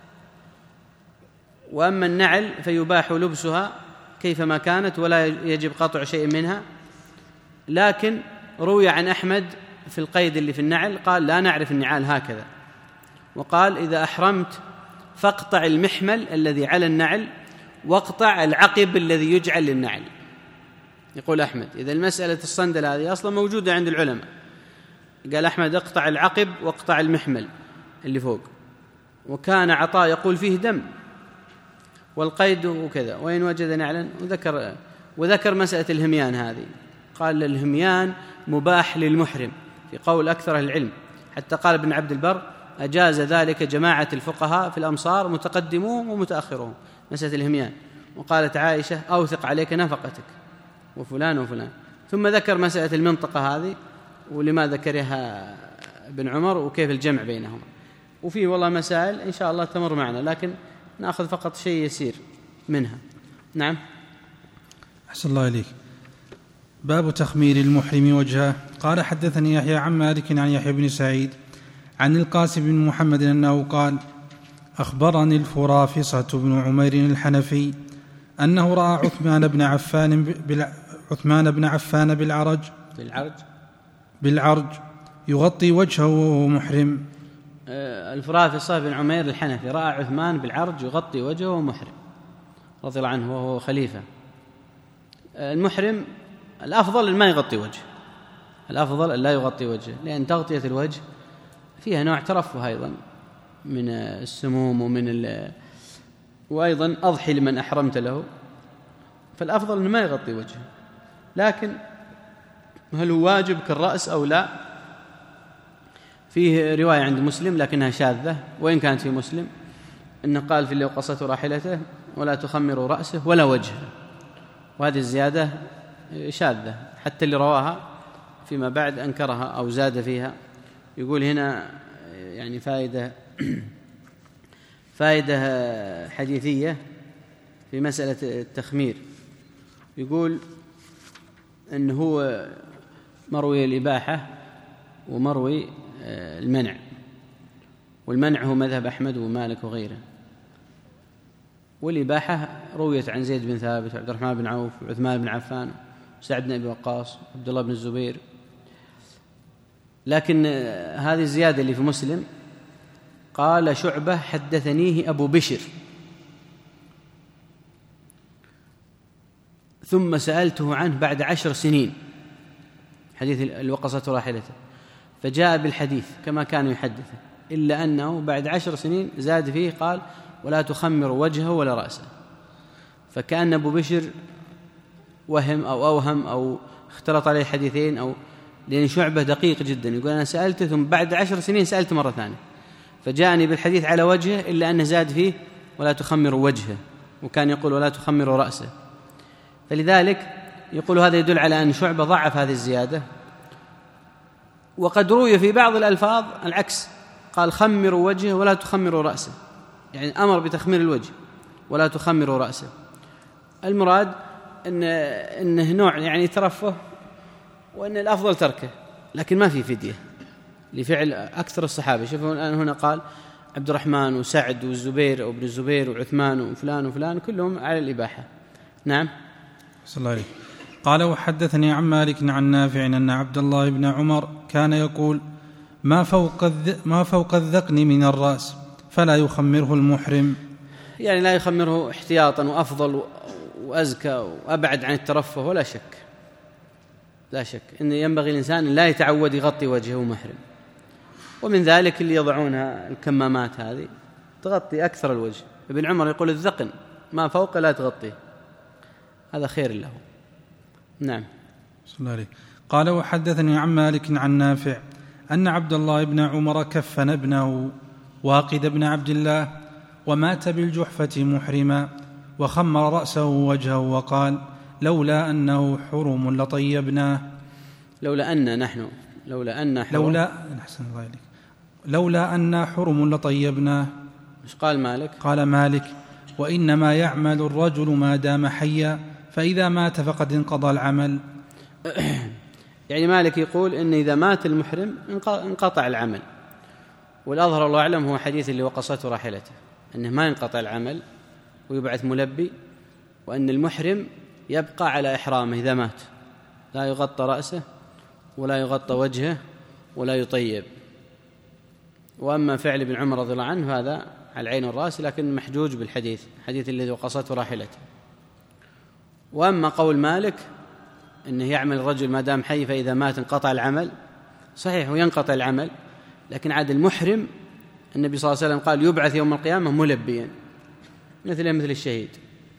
وأما النعل فيباح لبسها كيفما كانت ولا يجب قطع شيء منها. لكن روي عن أحمد في القيد اللي في النعل قال لا نعرف النعال هكذا، وقال إذا أحرمت فاقطع المحمل الذي على النعل واقطع العقب الذي يجعل للنعل. يقول أحمد إذا المسألة الصندل هذه أصلا موجودة عند العلماء، قال أحمد اقطع العقب واقطع المحمل اللي فوق، وكان عطاء يقول فيه دم والقيد وكذا، وإن وجد نعلا، وذكر وذكر مسألة الهميان هذه، قال الهميان مباح للمحرم في قول أكثر العلم، حتى قال ابن عبد البر أجاز ذلك جماعة الفقهاء في الأمصار متقدموهم ومتأخرهم، مسألة الهميان. وقالت عائشة أوثق عليك نفقتك وفلان وفلان. ثم ذكر مسألة المنطقة هذه ولما ذكرها ابن عمر وكيف الجمع بينهم، وفيه والله مسائل إن شاء الله تمر معنا، لكن نأخذ فقط شيء يسير منها. نعم. أحسن الله إليك. باب تخمير المحرم وجهه. قال حدثني يحيى عن مالك عن يحيى بن سعيد عن القاسم بن محمد أنه قال أخبرني الفرافصة بن عمير الحنفي أنه رأى عثمان بن عفان بالع... عثمان بن عفان بالعرج بالعرج بالعرج يغطي وجهه وهو محرم. الفرافصة بن عمير الحنفي رأى عثمان بالعرج يغطي وجهه وهو محرم رضي الله عنه وهو خليفة. المحرم الأفضل ما يغطي وجهه، الأفضل أن لا يغطي وجهه، لأن تغطية الوجه فيها نوع ترفه أيضا من السموم ومن ال... وأيضا أضحي لمن أحرمت له، فالأفضل أنه ما يغطي وجهه. لكن هل هو واجب كالرأس أو لا؟ فيه رواية عند مسلم لكنها شاذة، وإن كانت في مسلم إنه قال في اللي وقصته راحلته ولا تخمروا رأسه ولا وجهه، وهذه الزيادة شاذة، حتى اللي رواها فيما بعد أنكرها أو زاد فيها. يقول هنا يعني فائدة فائدة حديثية في مسألة التخمير، يقول أنه هو مروي الإباحة ومروي المنع، والمنع هو مذهب أحمد ومالك وغيره، والإباحة رويت عن زيد بن ثابت وعبد الرحمن بن عوف وعثمان بن عفان وسعد بن أبي وقاص وعبد الله بن الزبير. لكن هذه الزيادة اللي في مسلم قال شعبة حدثنيه أبو بشر ثم سألته عنه بعد عشر سنين، حديث الوقصة راحلته، فجاء بالحديث كما كان يحدثه، إلا أنه بعد عشر سنين زاد فيه قال ولا تخمر وجهه ولا رأسه. فكأن أبو بشر وهم أو أوهم أو اختلط عليه حديثين، أو لأن شعبة دقيق جدا، يقول أنا سألته ثم بعد عشر سنين سألت مرة ثانية فجاءني بالحديث على وجهه، إلا أنه زاد فيه ولا تخمر وجهه، وكان يقول ولا تخمر رأسه. فلذلك يقول هذا يدل على أن شعبة ضعف هذه الزيادة. وقد روي في بعض الألفاظ العكس، قال خمروا وجهه ولا تخمروا رأسه، يعني أمر بتخمير الوجه ولا تخمروا رأسه. المراد إن إنه نوع يعني ترفه، وأن الأفضل تركه، لكن ما في فدية لفعل أكثر الصحابة. شوفوا الآن هنا قال عبد الرحمن وسعد والزبير أو ابن الزبير وعثمان وفلان وفلان كلهم على الإباحة. نعم. صلى الله عليه. قال وحدثني عن مالك عن نافع أن عبد الله بن عمر كان يقول ما فوق الذ... ما فوق الذقن من الرأس فلا يخمره المحرم، يعني لا يخمره احتياطا وأفضل وأزكى وأبعد عن الترفه، ولا شك لا شك أن ينبغي الإنسان لا يتعود يغطي وجهه محرم. ومن ذلك اللي يضعونها الكمامات هذه تغطي أكثر الوجه. ابن عمر يقول الذقن ما فوق لا تغطيه، هذا خير له. نعم. صلى الله عليه. قال وحدثني عن مالك عن نافع أن عبد الله بن عمر كفن ابنه واقد بن عبد الله ومات بالجحفة محرما، وخمر رأسه ووجهه وقال لولا أنه حرم لطيبناه. لولا أن نحن لولا أن حرم لولا أحسن الله عليك لولا أن حرم لطيبناه. مش قال مالك؟ قال مالك وإنما يعمل الرجل ما دام حيا، فإذا مات فقد انقضى العمل. يعني مالك يقول إن إذا مات المحرم انقطع العمل، والأظهر الله أعلم هو حديث اللي وقصته راحلته، أنه ما ينقطع العمل ويبعث ملبي، وأن المحرم يبقى على إحرامه إذا مات، لا يغطى رأسه ولا يغطى وجهه ولا يطيب. وأما فعل ابن عمر رضي الله عنه هذا على العين والرأس، لكن محجوج بالحديث، حديث الذي وقصته راحلته. وأما قول مالك أنه يعمل الرجل ما دام حي فإذا مات انقطع العمل، صحيح وينقطع العمل، لكن عاد المحرم النبي صلى الله عليه وسلم قال يبعث يوم القيامة ملبيا مثل مثل الشهيد،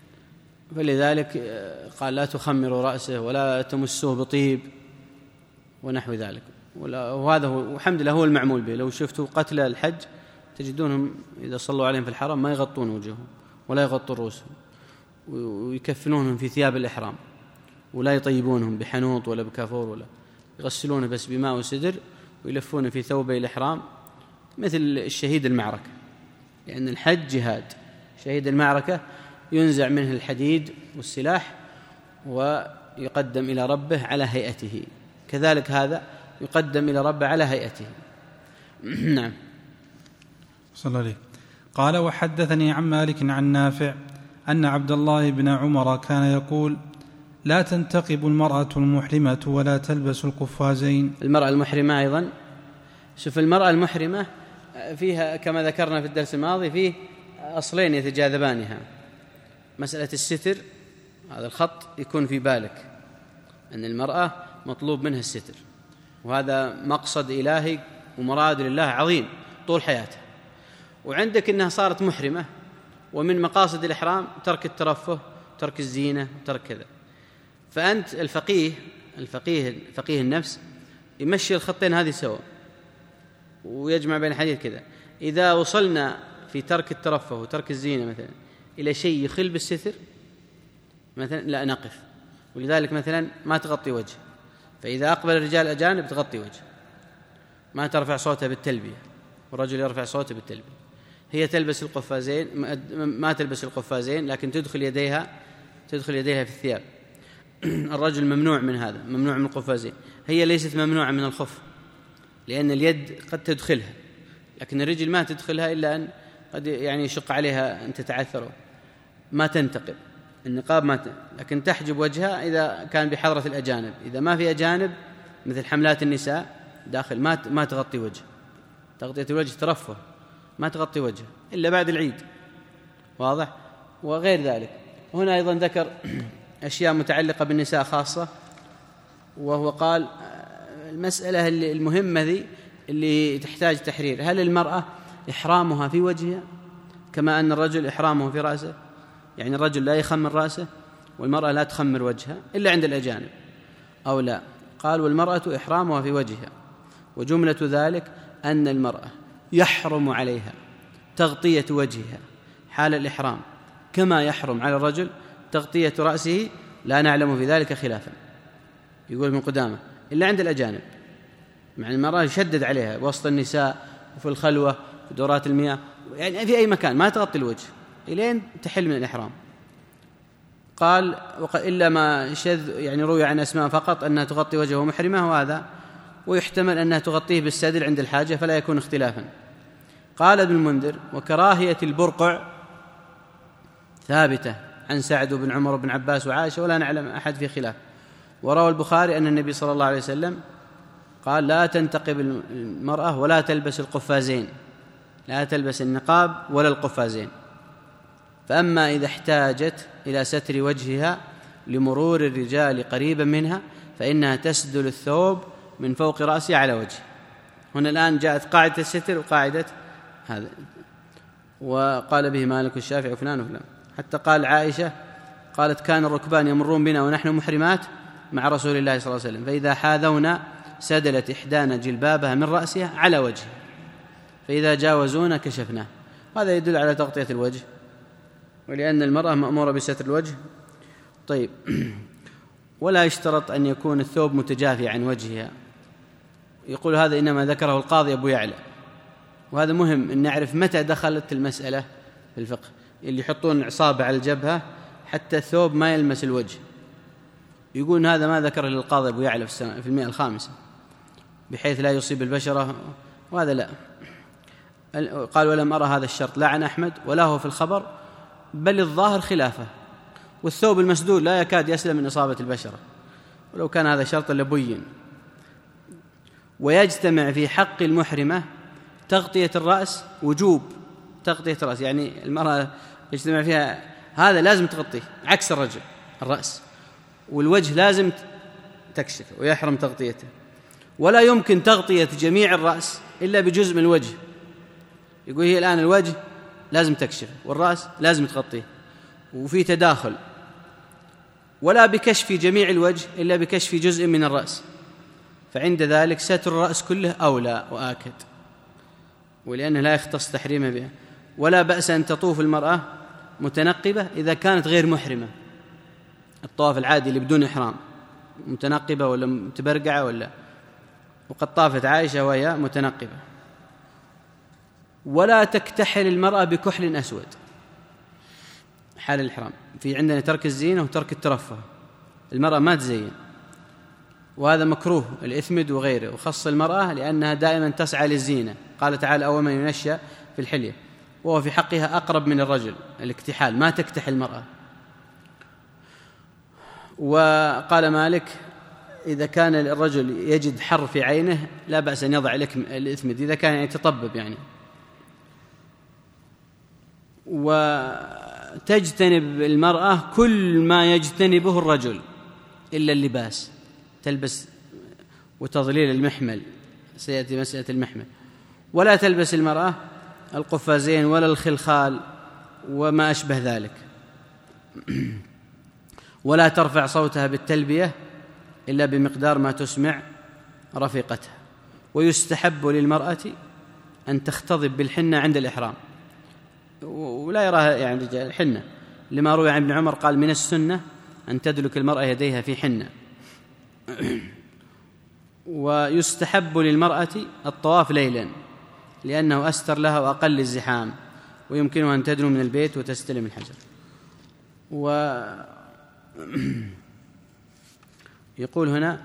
فلذلك قال لا تخمروا رأسه ولا تمسوه بطيب ونحو ذلك. وهذا هو والحمد لله هو المعمول به. لو شفتوا قتلى الحج تجدونهم إذا صلوا عليهم في الحرم ما يغطون وجههم ولا يغطون رؤوسهم، ويكفنونهم في ثياب الإحرام، ولا يطيبونهم بحنوط ولا بكافور، ولا يغسلونه بس بماء وسدر ويلفونه في ثوبي الإحرام مثل الشهيد المعركة، لأن الحج جهاد. شهيد المعركة ينزع منه الحديد والسلاح ويقدم إلى ربه على هيئته، كذلك هذا يقدم إلى ربه على هيئته. نعم. صلى الله عليه. قال وحدثني عن مالك عن نافع أن عبد الله بن عمر كان يقول لا تنتقب المرأة المحرمة ولا تلبس القفازين. المرأة المحرمة أيضا، شوف المرأة المحرمة فيها كما ذكرنا في الدرس الماضي فيه أصلين يتجاذبانها. مسألة الستر، هذا الخط يكون في بالك أن المرأة مطلوب منها الستر، وهذا مقصد إلهي ومراد لله عظيم طول حياته. وعندك أنها صارت محرمة، ومن مقاصد الإحرام ترك الترفه، ترك الزينة، ترك كذا. فأنت الفقيه الفقيه فقيه النفس يمشي الخطين هذه سوا ويجمع بين الحديث كذا. إذا وصلنا في ترك الترفه وترك الزينة مثلا إلى شيء يخل بالستر مثلا لا نقف، ولذلك مثلا ما تغطي وجه، فإذا أقبل الرجال أجانب تغطي وجه، ما ترفع صوتها بالتلبية، والرجل يرفع صوته بالتلبية. هي تلبس القفازين، ما تلبس القفازين لكن تدخل يديها تدخل يديها في الثياب. الرجل ممنوع من هذا، ممنوع من القفازين. هي ليست ممنوعة من الخف، لأن اليد قد تدخلها، لكن الرجل ما تدخلها إلا أن قد يعني يشق عليها أن تتعثر. ما تنتقب النقاب، ما ت... لكن تحجب وجهها إذا كان بحضرة الأجانب. إذا ما في أجانب مثل حملات النساء داخل ما ت... ما تغطي وجه. تغطية الوجه ترفه، ما تغطي وجه إلا بعد العيد، واضح؟ وغير ذلك. هنا أيضا ذكر أشياء متعلقة بالنساء خاصة، وهو قال المسألة المهمة ذي اللي تحتاج تحرير: هل المرأة إحرامها في وجهها كما أن الرجل إحرامه في رأسه؟ يعني الرجل لا يخمر رأسه والمرأة لا تخمر وجهها إلا عند الأجانب، أو لا؟ قال والمرأة إحرامها في وجهها، وجملة ذلك أن المرأة يحرم عليها تغطية وجهها حال الإحرام كما يحرم على الرجل تغطية رأسه، لا نعلم في ذلك خلافا. يقول ابن قدامة إلا عند الأجانب، مع المرأة يشدد عليها وسط النساء وفي الخلوة في دورات المياه، يعني في أي مكان ما تغطي الوجه إلين تحل من الإحرام. قال إلا ما شذ يعني روي عن أسماء فقط أنها تغطي وجهه محرمة، وهذا ويحتمل أنها تغطيه بالسدل عند الحاجة فلا يكون اختلافا. قال ابن المنذر: وكراهية البرقع ثابتة عن سعد بن عمر بن عباس وعائشة ولا نعلم أحد في خلاف. وروى البخاري أن النبي صلى الله عليه وسلم قال: لا تنتقب المرأة ولا تلبس القفازين، لا تلبس النقاب ولا القفازين. فأما إذا احتاجت إلى ستر وجهها لمرور الرجال قريبا منها فإنها تسدل الثوب من فوق رأسها على وجهه. هنا الآن جاءت قاعدة الستر وقاعدة هذا، وقال به مالك والشافعي وفلان وفلان. حتى قال عائشة قالت: كان الركبان يمرون بنا ونحن محرمات مع رسول الله صلى الله عليه وسلم، فإذا حاذونا سدلت إحدانا جلبابها من رأسها على وجهها، فإذا جاوزونا كشفناه. هذا يدل على تغطية الوجه، ولأن المرأة مأمورة بستر الوجه. طيب، ولا يشترط أن يكون الثوب متجافي عن وجهها. يقول هذا إنما ذكره القاضي أبو يعلى، وهذا مهم أن نعرف متى دخلت المسألة في الفقه. اللي يحطون عصابة على الجبهة حتى الثوب ما يلمس الوجه، يقول هذا ما ذكره للقاضي أبو يعلى في المئة الخامسة بحيث لا يصيب البشرة، وهذا لا. قال: ولم أرى هذا الشرط لا عن أحمد ولا هو في الخبر، بل الظاهر خلافه. والثوب المسدول لا يكاد يسلم من إصابة البشرة، ولو كان هذا شرطا لبين. ويجتمع في حق المحرمة تغطية الرأس، وجوب تغطية الرأس، يعني المرأة يجتمع فيها هذا لازم تغطيه عكس الرجل الرأس، والوجه لازم تكشف ويحرم تغطيته. ولا يمكن تغطية جميع الرأس إلا بجزء من الوجه. يقول هي الآن الوجه لازم تكشف والرأس لازم تغطيه، وفي تداخل، ولا بكشف جميع الوجه إلا بكشف جزء من الرأس، فعند ذلك ستر الرأس كله أولى وآكد، ولأنه لا يختص تحريمه بها. ولا بأس أن تطوف المرأة متنقبة إذا كانت غير محرمة، الطواف العادي اللي بدون إحرام، متنقبة ولا متبرقعة ولا، وقد طافت عائشة وهي متنقبة. ولا تكتحل المرأة بكحل أسود حال الإحرام. في عندنا ترك الزينة وترك الترفه، المرأة ما تزين، وهذا مكروه، الإثمد وغيره، وخص المرأة لأنها دائما تسعى للزينة. قال تعالى أو من ينشأ في الحلية، وهو في حقها أقرب من الرجل الاكتحال، ما تكتحل المرأة. وقال مالك إذا كان الرجل يجد حر في عينه لا بأس أن يضع الإثمد إذا كان يتطبب يعني. وتجتنب المرأة كل ما يجتنبه الرجل إلا اللباس، تلبس وتظليل المحمل، سيأتي مسألة المحمل. ولا تلبس المرأة القفازين ولا الخلخال وما أشبه ذلك. ولا ترفع صوتها بالتلبية إلا بمقدار ما تسمع رفيقتها. ويستحب للمرأة أن تختضب بالحنة عند الإحرام، ولا يراها يعني رجال حنة، لما روي عن ابن عمر قال من السنة أن تدلك المرأة يديها في حنة. ويستحب للمرأة الطواف ليلا لأنه أستر لها وأقل الزحام، ويمكنها أن تدنو من البيت وتستلم الحجر. ويقول هنا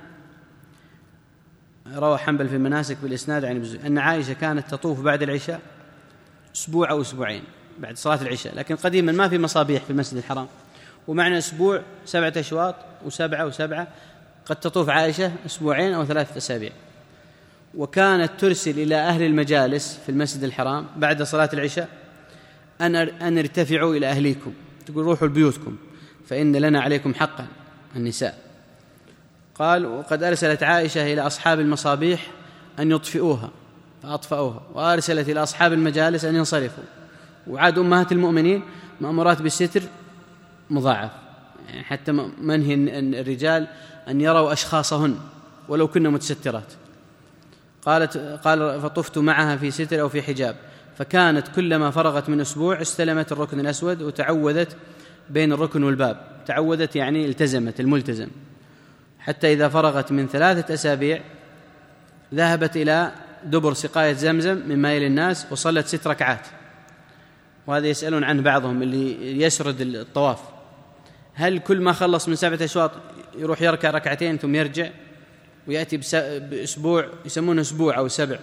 روى حنبل في المناسك بالإسناد عن ابن أن عائشة كانت تطوف بعد العشاء أسبوع أو أسبوعين بعد صلاة العشاء، لكن قديما ما في مصابيح في المسجد الحرام، ومعنى أسبوع سبعة أشواط وسبعة وسبعة، قد تطوف عائشة أسبوعين أو ثلاثة أسابيع. وكانت ترسل إلى أهل المجالس في المسجد الحرام بعد صلاة العشاء أن أن ارتفعوا إلى أهليكم، تقول روحوا لبيوتكم فإن لنا عليكم حقا النساء. قال وقد أرسلت عائشة إلى أصحاب المصابيح أن يطفئوها فأطفأوها، وأرسلت إلى أصحاب المجالس أن ينصرفوا. وعاد أمهات المؤمنين مأمورات بالستر مضاعف، يعني حتى منهي الرجال أن يروا أشخاصهن ولو كنا متسترات. قالت قال فطفت معها في ستر أو في حجاب، فكانت كلما فرغت من أسبوع استلمت الركن الأسود وتعوذت بين الركن والباب، تعوذت يعني التزمت الملتزم، حتى إذا فرغت من ثلاثة أسابيع ذهبت إلى دبر سقاية زمزم من ماء الناس وصلت ست ركعات. وهذا يسألون عنه بعضهم اللي يسرد الطواف، هل كل ما خلص من سبعة أشواط يروح يركع ركعتين ثم يرجع ويأتي بأسبوع يسمونه أسبوع أو سبع؟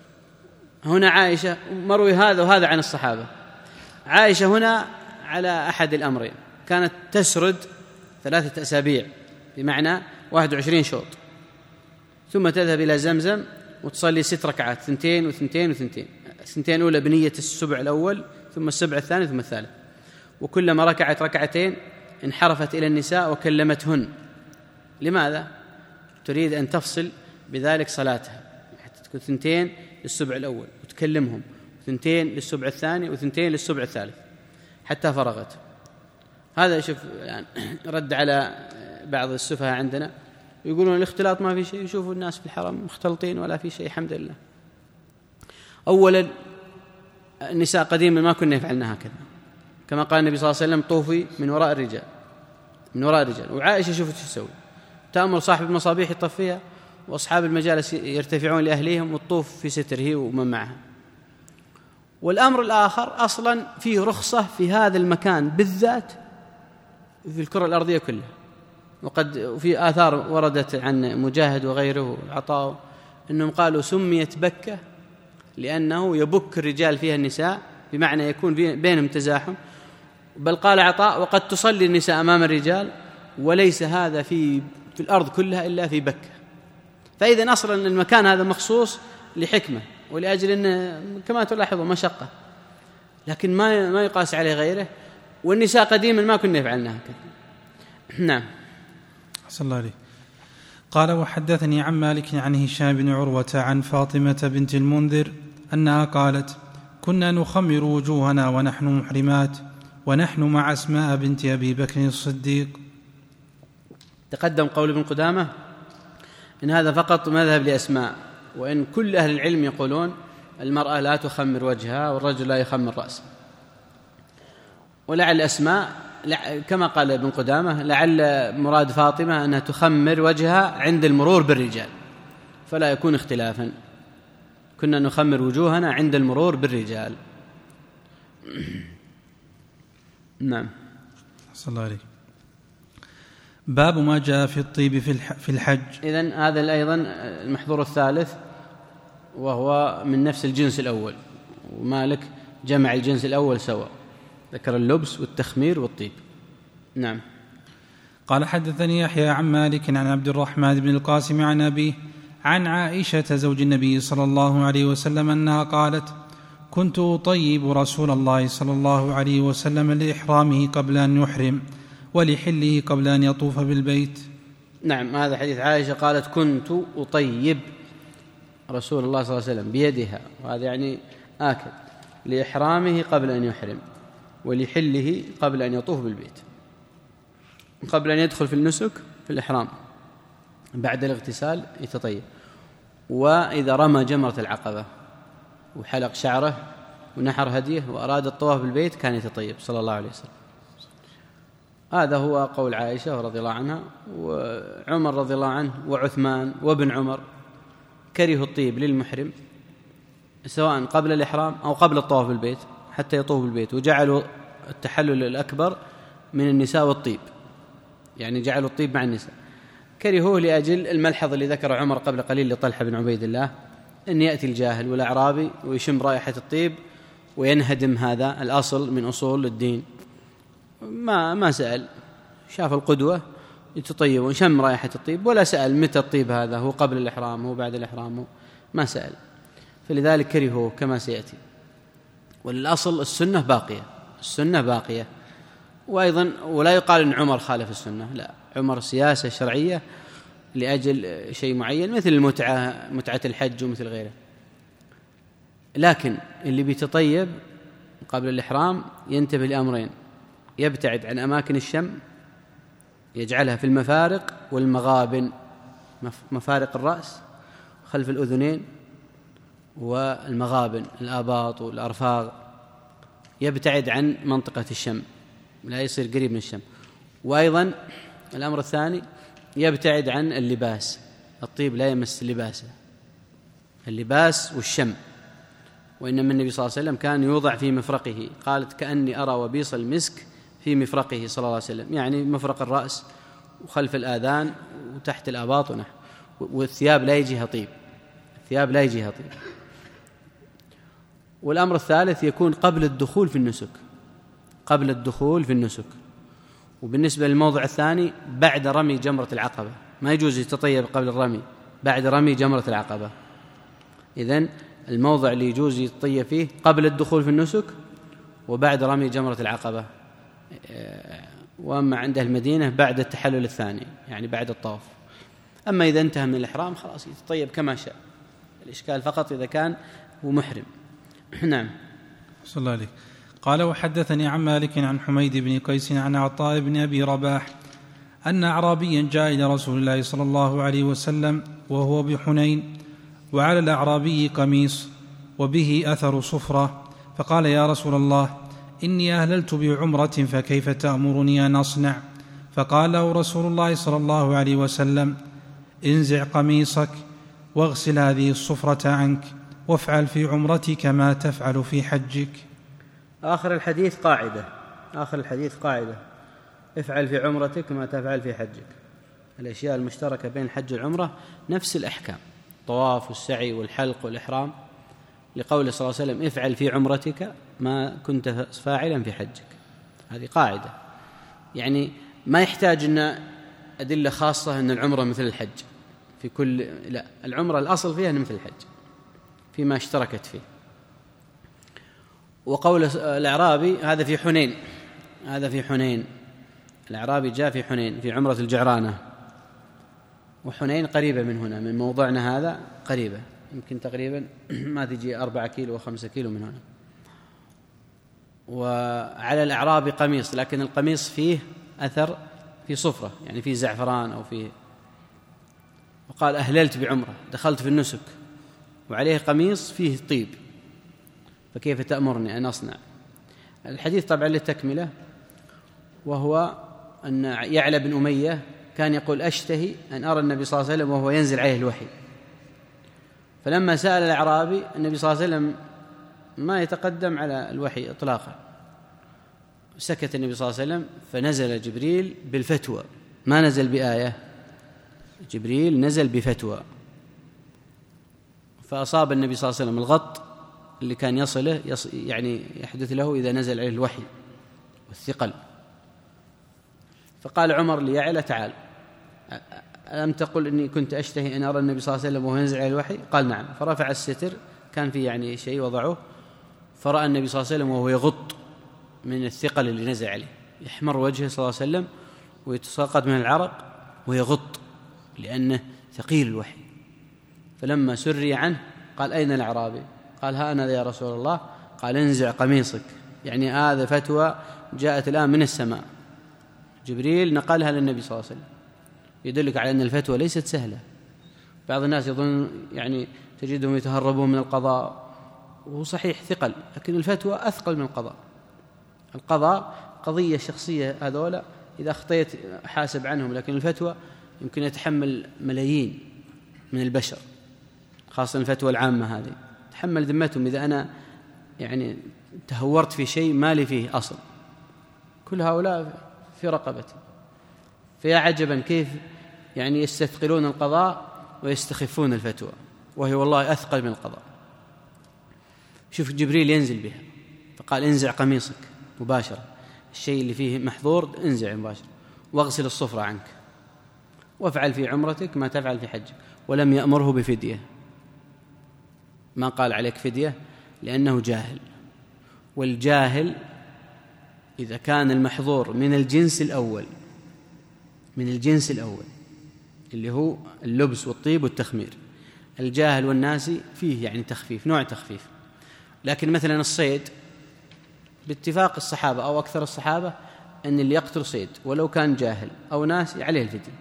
هنا عائشة مروي هذا وهذا عن الصحابة. عائشة هنا على أحد الأمرين، كانت تسرد ثلاثة أسابيع بمعنى واحد وعشرين شوط، ثم تذهب إلى زمزم وتصلي ست ركعات، ثنتين وثنتين وثنتين، الثنتين أولى بنية السبع الأول ثم السبع الثاني ثم الثالث. وكلما ركعت ركعتين انحرفت إلى النساء وكلمتهن. لماذا؟ تريد أن تفصل بذلك صلاتها، حتى تكون ثنتين للسبع الأول وتكلمهم، ثنتين للسبع الثاني وثنتين للسبع الثالث حتى فرغت. هذا شوف يعني رد على بعض السفهاء عندنا يقولون الاختلاط ما في شيء، يشوفوا الناس في الحرم مختلطين ولا في شيء. الحمد لله. أولا النساء قديما ما كنا يفعلن هكذا، كما قال النبي صلى الله عليه وسلم طوفي من وراء الرجال، من وراء الرجال. وعائشة شوفت شو تسوي، تأمر صاحب المصابيح يطفيها، وأصحاب المجالس يرتفعون لأهليهم والطوف في ستره ومن معها. والأمر الآخر أصلا فيه رخصة في هذا المكان بالذات في الكرة الأرضية كلها، وقد في آثار وردت عن مجاهد وغيره عطاء أنهم قالوا سميت بكة لأنه يبك الرجال فيها النساء، بمعنى يكون بينهم تزاحم. بل قال عطاء وقد تصلي النساء أمام الرجال وليس هذا في في الأرض كلها إلا في بكة. فإذن أصلا المكان هذا مخصوص لحكمة ولأجل أنه كما تلاحظوا مشقة، لكن ما ما يقاس عليه غيره. والنساء قديما ما كنا يفعلنها هكذا. نعم. أحسن الله عليك. قال وحدثني عن مالك عن هشام بن عروة عن فاطمة بنت المنذر أنها قالت كنا نخمر وجوهنا ونحن محرمات ونحن مع أسماء بنت أبي بكر الصديق. تقدم قول ابن قدامة إن هذا فقط مذهب لأسماء، وإن كل أهل العلم يقولون المرأة لا تخمر وجهها والرجل لا يخمر رأسه. ولعل أسماء كما قال ابن قدامة لعل مراد فاطمة أنها تخمر وجهها عند المرور بالرجال، فلا يكون اختلافا. كنا نخمر وجوهنا عند المرور بالرجال. نعم. صلى الله عليه. باب ما جاء في الطيب في الحج. إذن هذا أيضا المحظور الثالث، وهو من نفس الجنس الأول، ومالك جمع الجنس الأول سوا، ذكر اللبس والتخمير والطيب. نعم. قال حدثني يحيى عن مالك عن عبد الرحمن بن القاسم عن أبيه عن عائشة زوج النبي صلى الله عليه وسلم أنها قالت كنت أطيب رسول الله صلى الله عليه وسلم لإحرامه قبل أن يحرم ولحله قبل أن يطوف بالبيت. نعم، هذا حديث عائشة قالت كنت أطيب رسول الله صلى الله عليه وسلم بيدها، وهذا يعني آكد، لإحرامه قبل أن يحرم ولحله قبل أن يطوف بالبيت، قبل أن يدخل في النسك في الإحرام بعد الاغتسال يتطيب، وإذا رمى جمرة العقبة وحلق شعره ونحر هديه وأراد الطواف بالبيت كان يتطيب صلى الله عليه وسلم. هذا هو قول عائشة رضي الله عنها، وعمر رضي الله عنه وعثمان وابن عمر كرهوا الطيب للمحرم سواء قبل الإحرام أو قبل الطواف بالبيت حتى يطوف بالبيت، وجعلوا التحلل الأكبر من النساء والطيب، يعني جعلوا الطيب مع النساء. كرهوه لأجل الملحظ اللي ذكر عمر قبل قليل لطلحة بن عبيد الله، أن يأتي الجاهل والأعرابي ويشم رائحة الطيب وينهدم هذا الأصل من أصول الدين. ما ما سأل، شاف القدوة يتطيب وشم رائحة الطيب، ولا سأل متى الطيب هذا، هو قبل الإحرام هو بعد الإحرام، ما سأل، فلذلك كرهوه كما سيأتي. والأصل السنة باقية، السنة باقية. وأيضا ولا يقال أن عمر خالف السنة، لا، عمر سياسة شرعية لأجل شيء معين مثل المتعة، متعة الحج ومثل غيره. لكن اللي بيتطيب قبل الإحرام ينتبه لأمرين: يبتعد عن أماكن الشم، يجعلها في المفارق والمغابن، مفارق الرأس خلف الأذنين والمغابن الآباط والأرفاغ، يبتعد عن منطقة الشم، لا يصير قريب من الشم. وأيضا الأمر الثاني يبتعد عن اللباس، الطيب لا يمس لباسه، اللباس والشم. وإنما النبي صلى الله عليه وسلم كان يوضع في مفرقه، قالت كأني أرى وبيص المسك في مفرقه صلى الله عليه وسلم، يعني مفرق الرأس وخلف الآذان وتحت الآباط ونحو. والثياب لا يجيها طيب، الثياب لا يجيها طيب. والأمر الثالث يكون قبل الدخول في النسك، قبل الدخول في النسك. وبالنسبة للموضع الثاني بعد رمي جمرة العقبة، ما يجوز يتطيب قبل الرمي، بعد رمي جمرة العقبة. إذن الموضع اللي يجوز يتطيب فيه قبل الدخول في النسك وبعد رمي جمرة العقبة. وأما عند المدينة بعد التحلل الثاني، يعني بعد الطواف. أما إذا انتهى من الإحرام خلاص يتطيب كما شاء، الإشكال فقط إذا كان هو محرم. نعم. صلى الله عليه. قال وحدثني عن مالك عن حميد بن قيس عن عطاء بن أبي رباح أن أعرابيا جاء إلى رسول الله صلى الله عليه وسلم وهو بحنين، وعلى الأعرابي قميص وبه أثر صفرة، فقال يا رسول الله إني أهللت بعمرة فكيف تأمرني أن أصنع؟ فقال له رسول الله صلى الله عليه وسلم انزع قميصك واغسل هذه الصفرة عنك وافعل في عمرتك ما تفعل في حجك. آخر الحديث قاعدة، آخر الحديث قاعدة: افعل في عمرتك ما تفعل في حجك. الأشياء المشتركة بين الحج والعمرة نفس الأحكام، الطواف والسعي والحلق والإحرام، لقوله صلى الله عليه وسلم افعل في عمرتك ما كنت فاعلا في حجك. هذه قاعدة، يعني ما يحتاج أن أدلة خاصة أن العمرة مثل الحج في كل، لا، العمرة الأصل فيها مثل الحج فيما اشتركت فيه. وقول الأعرابي هذا في حنين، هذا في حنين، الأعرابي جاء في حنين في عمرة الجعرانة، وحنين قريبة من هنا، من موضعنا هذا قريبة، يمكن تقريبا ما تجي أربعة كيلو وخمسة كيلو من هنا. وعلى الأعراب قميص، لكن القميص فيه أثر، في صفرة، يعني فيه زعفران أو فيه. وقال أهللت بعمرة، دخلت في النسك وعليه قميص فيه طيب، فكيف تأمرني أن أصنع؟ الحديث طبعا للتكملة، وهو أن يعلى بن أمية كان يقول أشتهي أن أرى النبي صلى الله عليه وسلم وهو ينزل عليه الوحي. فلما سأل الأعرابي، النبي صلى الله عليه وسلم ما يتقدم على الوحي إطلاقا، سكت النبي صلى الله عليه وسلم، فنزل جبريل بالفتوى، ما نزل بآية، جبريل نزل بفتوى، فأصاب النبي صلى الله عليه وسلم الغط اللي كان يصله يص يعني يحدث له إذا نزل عليه الوحي والثقل. فقال عمر ليعلى تعال، ألم تقل إني كنت أشتهي أن أرى النبي صلى الله عليه وسلم وهو ينزل عليه الوحي؟ قال نعم. فرفع الستر، كان فيه يعني شيء وضعوه، فرأى النبي صلى الله عليه وسلم وهو يغط من الثقل اللي نزل عليه، يحمر وجهه صلى الله عليه وسلم ويتساقط من العرق ويغط لأنه ثقيل الوحي. فلما سري عنه قال أين الأعرابي؟ قال ها أنا يا رسول الله. قال انزع قميصك، يعني هذا فتوى جاءت الآن من السماء، جبريل نقلها للنبي صلى الله عليه وسلم، يدلك على أن الفتوى ليست سهلة. بعض الناس يظن يعني تجدهم يتهربون من القضاء، وهو صحيح ثقل، لكن الفتوى أثقل من القضاء. القضاء قضية شخصية، هذولا إذا أخطيت حاسب عنهم، لكن الفتوى يمكن يتحمل ملايين من البشر، خاصة الفتوى العامة هذه تحمل ذمتهم إذا أنا يعني تهورت في شيء ما لي فيه أصل، كل هؤلاء في رقبتي. فيا عجبا كيف يعني يستثقلون القضاء ويستخفون الفتوى، وهي والله أثقل من القضاء. شوف جبريل ينزل بها، فقال انزع قميصك مباشرة، الشيء اللي فيه محظور انزع مباشرة، واغسل الصفرة عنك، وافعل في عمرتك ما تفعل في حجك. ولم يأمره بفدية، ما قال عليك فدية، لأنه جاهل، والجاهل إذا كان المحظور من الجنس الأول، من الجنس الأول اللي هو اللبس والطيب والتخمير، الجاهل والناسي فيه يعني تخفيف، نوع تخفيف. لكن مثلا الصيد باتفاق الصحابة أو أكثر الصحابة أن اللي يقتل صيد ولو كان جاهل أو ناسي عليه الفدية،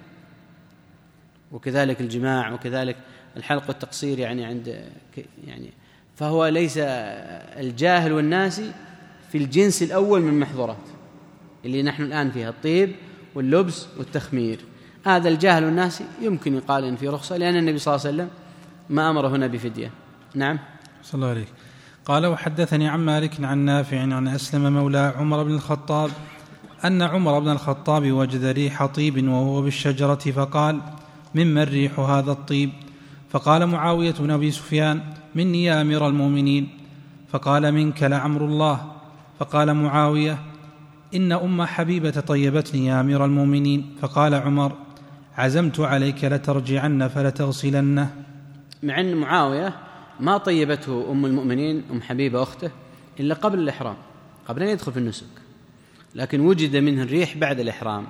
وكذلك الجماع، وكذلك الحلق والتقصير يعني عند يعني. فهو ليس الجاهل والناسي في الجنس الأول من محظورات اللي نحن الآن فيها، الطيب واللبس والتخمير. هذا الجاهل والناسي يمكن يقال إن في رخصة، لأن النبي صلى الله عليه وسلم ما أمر هنا بفدية. نعم. صلى الله عليه. قال وحدثني عن مالك عن نافع عن أسلم مولى عمر بن الخطاب أن عمر بن الخطاب وجد ريح طيب وهو بالشجرة، فقال مما الريح هذا الطيب؟ فقال معاوية بن أبي سفيان مني يا أمير المؤمنين. فقال منك لعمر الله. فقال معاوية إن أم حبيبة طيبتني يا أمير المؤمنين. فقال عمر عزمت عليك لترجعن فلتغسلنه. مع أن معاوية ما طيبته أم المؤمنين أم حبيبة أخته إلا قبل الإحرام، قبل أن يدخل في النسك، لكن وجد منه الريح بعد الإحرام.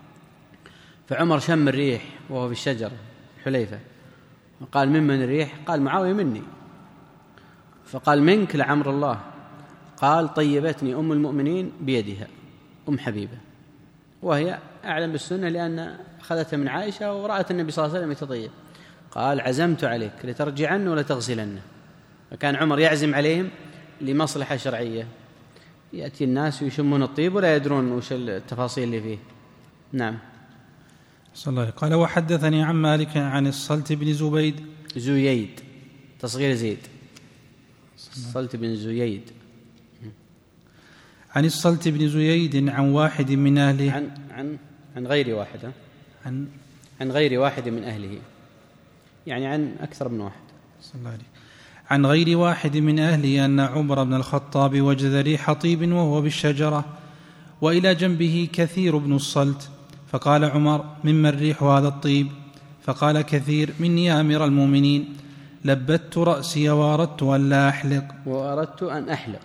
فعمر شم الريح وهو في الشجرة حليفة، وقال ممن الريح؟ قال معاوية مني. فقال منك لعمر الله. قال طيبتني أم المؤمنين بيدها أم حبيبة، وهي أعلم بالسنة لأن أخذتها من عائشة ورأت النبي صلى الله عليه وسلم يتطيب. قال عزمت عليك لترجعن ولا تغسلن. فكان عمر يعزم عليهم لمصلحة شرعية، يأتي الناس ويشمون الطيب ولا يدرون وش التفاصيل اللي فيه. نعم. صلى الله عليه. قال وحدثني عن مالك عن الصلت بن زبيد زييد تصغير زيد، الصلت بن زييد، عن الصلت بن زييد عن واحد من أهله، عن عن عن غير واحد، عن عن غير واحد من أهله، يعني عن أكثر من واحد. صلى الله عليه. عن غير واحد من أهله أن عمر بن الخطاب وجد ريح طيب وهو بالشجرة وإلى جنبه كثير بن الصلت. فقال عمر مما الريح هذا الطيب؟ فقال كثير مني يا أمير المؤمنين لبت رأسي وأردت أن لا أحلق. وأردت أن أحلق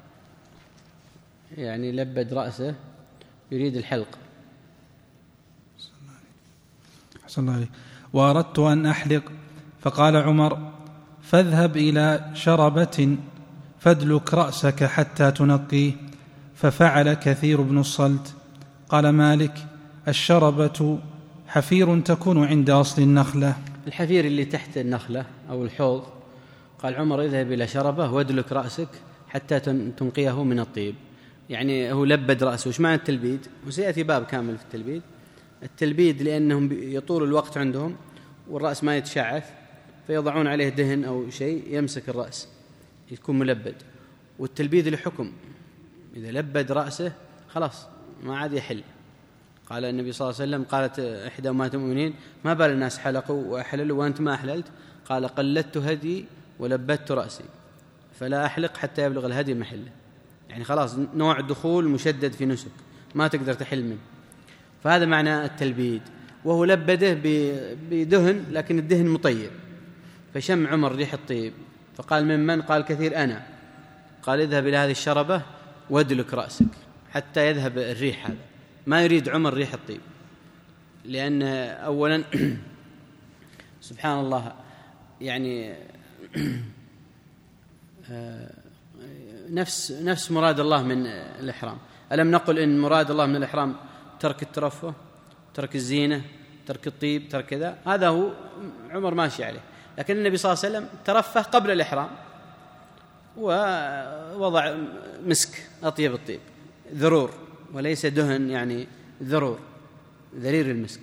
يعني لبد رأسه يريد الحلق. صلى الله عليه. وأردت أن أحلق، فقال عمر: فاذهب إلى شربة فادلك رأسك حتى تنقيه، ففعل كثير بن الصلت. قال مالك: الشربة حفير تكون عند أصل النخلة. الحفير اللي تحت النخلة أو الحوض. قال عمر: اذهب إلى شربة وادلك رأسك حتى تنقيه من الطيب. يعني هو لبد رأسه. وش معنى التلبيد؟ وسيأتي باب كامل في التلبيد. التلبيد لأنهم يطول الوقت عندهم والرأس ما يتشعث، فيضعون عليه دهن أو شيء يمسك الرأس يكون ملبد. والتلبيد له حكم، إذا لبد رأسه خلاص ما عاد يحل. قال النبي صلى الله عليه وسلم: قالت إحدى أمهات المؤمنين: ما بال الناس حلقوا وأحللوا وأنت ما أحللت؟ قال: قلدت هدي ولبدت رأسي، فلا أحلق حتى يبلغ الهدي محله. يعني خلاص نوع دخول مشدد في نسك ما تقدر تحل منه، فهذا معنى التلبيد. وهو لبده بدهن لكن الدهن مطيب، فشم عمر ريح الطيب فقال: من من؟ قال: كثير أنا. قال: اذهب إلى هذه الشربة وادلك رأسك حتى يذهب الريح. هذا ما يريد عمر ريح الطيب، لأن أولا سبحان الله يعني نفس نفس مراد الله من الإحرام. ألم نقل إن مراد الله من الإحرام ترك الترفه، ترك الزينة، ترك الطيب، ترك كذا؟ هذا هو عمر ماشي عليه. لكن النبي صلى الله عليه وسلم ترفه قبل الإحرام ووضع مسك أطيب الطيب، ذرور وليس دهن، يعني ذرور ذرير المسك.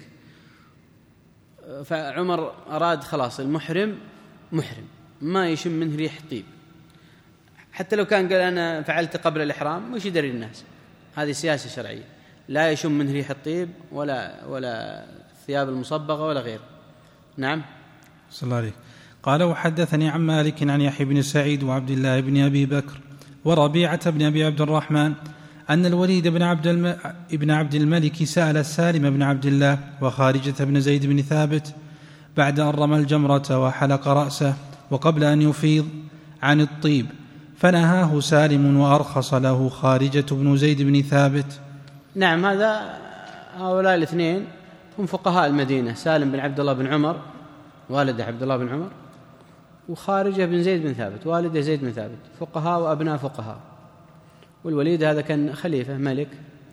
فعمر أراد خلاص المحرم محرم ما يشم منه ريح طيب، حتى لو كان قال أنا فعلت قبل الإحرام مش يدري الناس. هذه سياسة شرعية، لا يشم منه ريح الطيب ولا ولا الثياب المصبغة ولا غير. نعم. صلى الله عليه. قال: وحدثني عن مالك عن يحيى بن سعيد وعبد الله بن أبي بكر وربيعة بن أبي عبد الرحمن أن الوليد بن عبد, الم... بن عبد الملك سأل سالم بن عبد الله وخارجة بن زيد بن ثابت بعد أن رمى الجمرة وحلق رأسه وقبل أن يفيض عن الطيب، فنهاه سالم وأرخص له خارجة بن زيد بن ثابت. نعم، هذا هؤلاء الاثنين هم فقهاء المدينة، سالم بن عبد الله بن عمر والد عبد الله بن عمر، وخارجة بن زيد بن ثابت والد زيد بن ثابت، فقهاء وأبناء فقهاء. والوليد هذا كان خليفة ملك،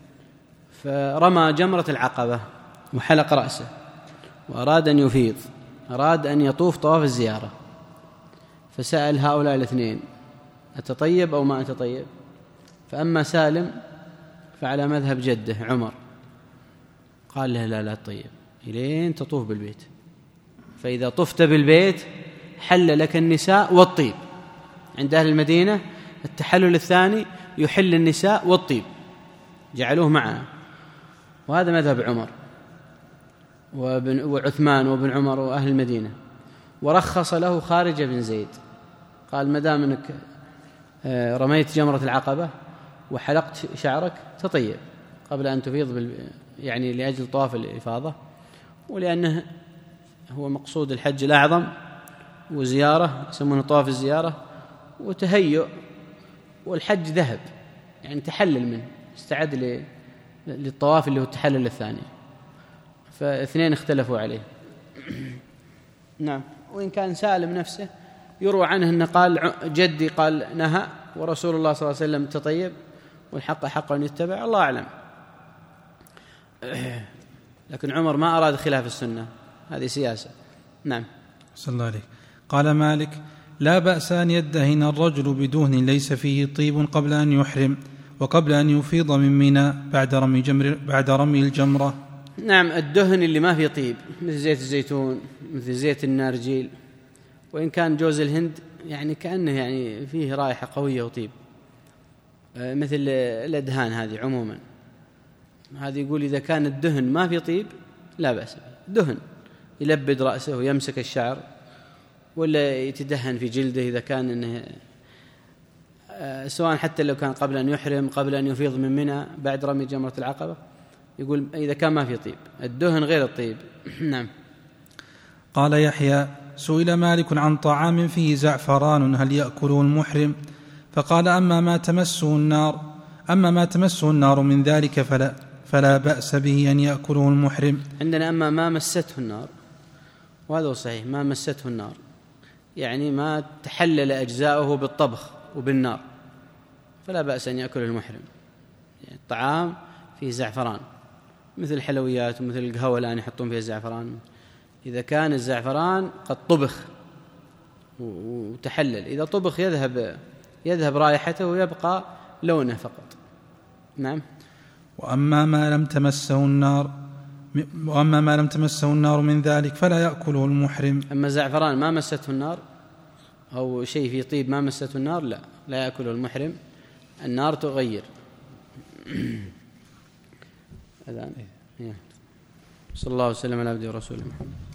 فرمى جمرة العقبة وحلق رأسه وأراد أن يفيض، أراد أن يطوف طواف الزيارة، فسأل هؤلاء الاثنين: أتطيب أو ما أتطيب؟ فأما سالم فعلى مذهب جده عمر، قال له: لا لا تطيب إلين تطوف بالبيت، فإذا طفت بالبيت حل لك النساء والطيب. عند أهل المدينة التحلل الثاني يحل النساء والطيب، جعلوه معنا، وهذا مذهب عمر وابن وعثمان وابن عمر وأهل المدينة. ورخص له خارجة بن زيد، قال: ما دام انك رميت جمرة العقبة وحلقت شعرك تطيب قبل أن تفيض بال... يعني لأجل طواف الإفاضة، ولأنه هو مقصود الحج الأعظم وزيارة يسمونه طواف الزيارة وتهيؤ، والحج ذهب يعني تحلل منه، استعد ل... للطواف اللي هو التحلل الثاني. فاثنين اختلفوا عليه. نعم. وإن كان سالم نفسه يروى عنه أنه قال جدي قال نهى ورسول الله صلى الله عليه وسلم تطيب والحق حق أن يتبع، الله أعلم. لكن عمر ما أراد خلاف السنة، هذه سياسة. نعم. صلى الله عليه. قال مالك: لا بأس أن يدهن الرجل بدهن ليس فيه طيب قبل أن يحرم وقبل أن يفيض من منى بعد رمي جمر بعد رمي الجمرة. نعم، الدهن اللي ما فيه طيب مثل زيت الزيتون، مثل زيت النارجيل، وإن كان جوز الهند يعني كأنه يعني فيه رائحة قوية وطيب، مثل الأدهان هذه عموما. هذه يقول إذا كان الدهن ما فيه طيب لا بأس به، دهن يلبد رأسه ويمسك الشعر، ولا يتدهن في جلده إذا كان إنه سواء حتى لو كان قبل أن يحرم قبل أن يفيض من منى بعد رمي جمرة العقبة، يقول إذا كان ما في طيب، الدهن غير الطيب. نعم. قال يحيى: سئل مالك عن طعام فيه زعفران هل يأكله المحرم؟ فقال: أما ما تمسه النار أما ما تمسه النار من ذلك فلا, فلا بأس به أن يأكله المحرم. عندنا أما ما مسته النار، وهذا هو الصحيح، ما مسته النار، يعني ما تحلل أجزاؤه بالطبخ وبالنار، فلا بأس أن يأكل المحرم. يعني الطعام فيه زعفران مثل الحلويات ومثل القهوة الآن يحطون فيها زعفران، إذا كان الزعفران قد طبخ وتحلل، إذا طبخ يذهب يذهب رائحته ويبقى لونه فقط. نعم. وأما ما لم تمسه النار وأما ما لم تمسه النار من ذلك فلا يأكله المحرم. أما زعفران ما مسته النار أو شيء في طيب ما مسته النار لا لا يأكله المحرم، النار تغير. أذان. صلى الله وسلم على عبده ورسوله محمد.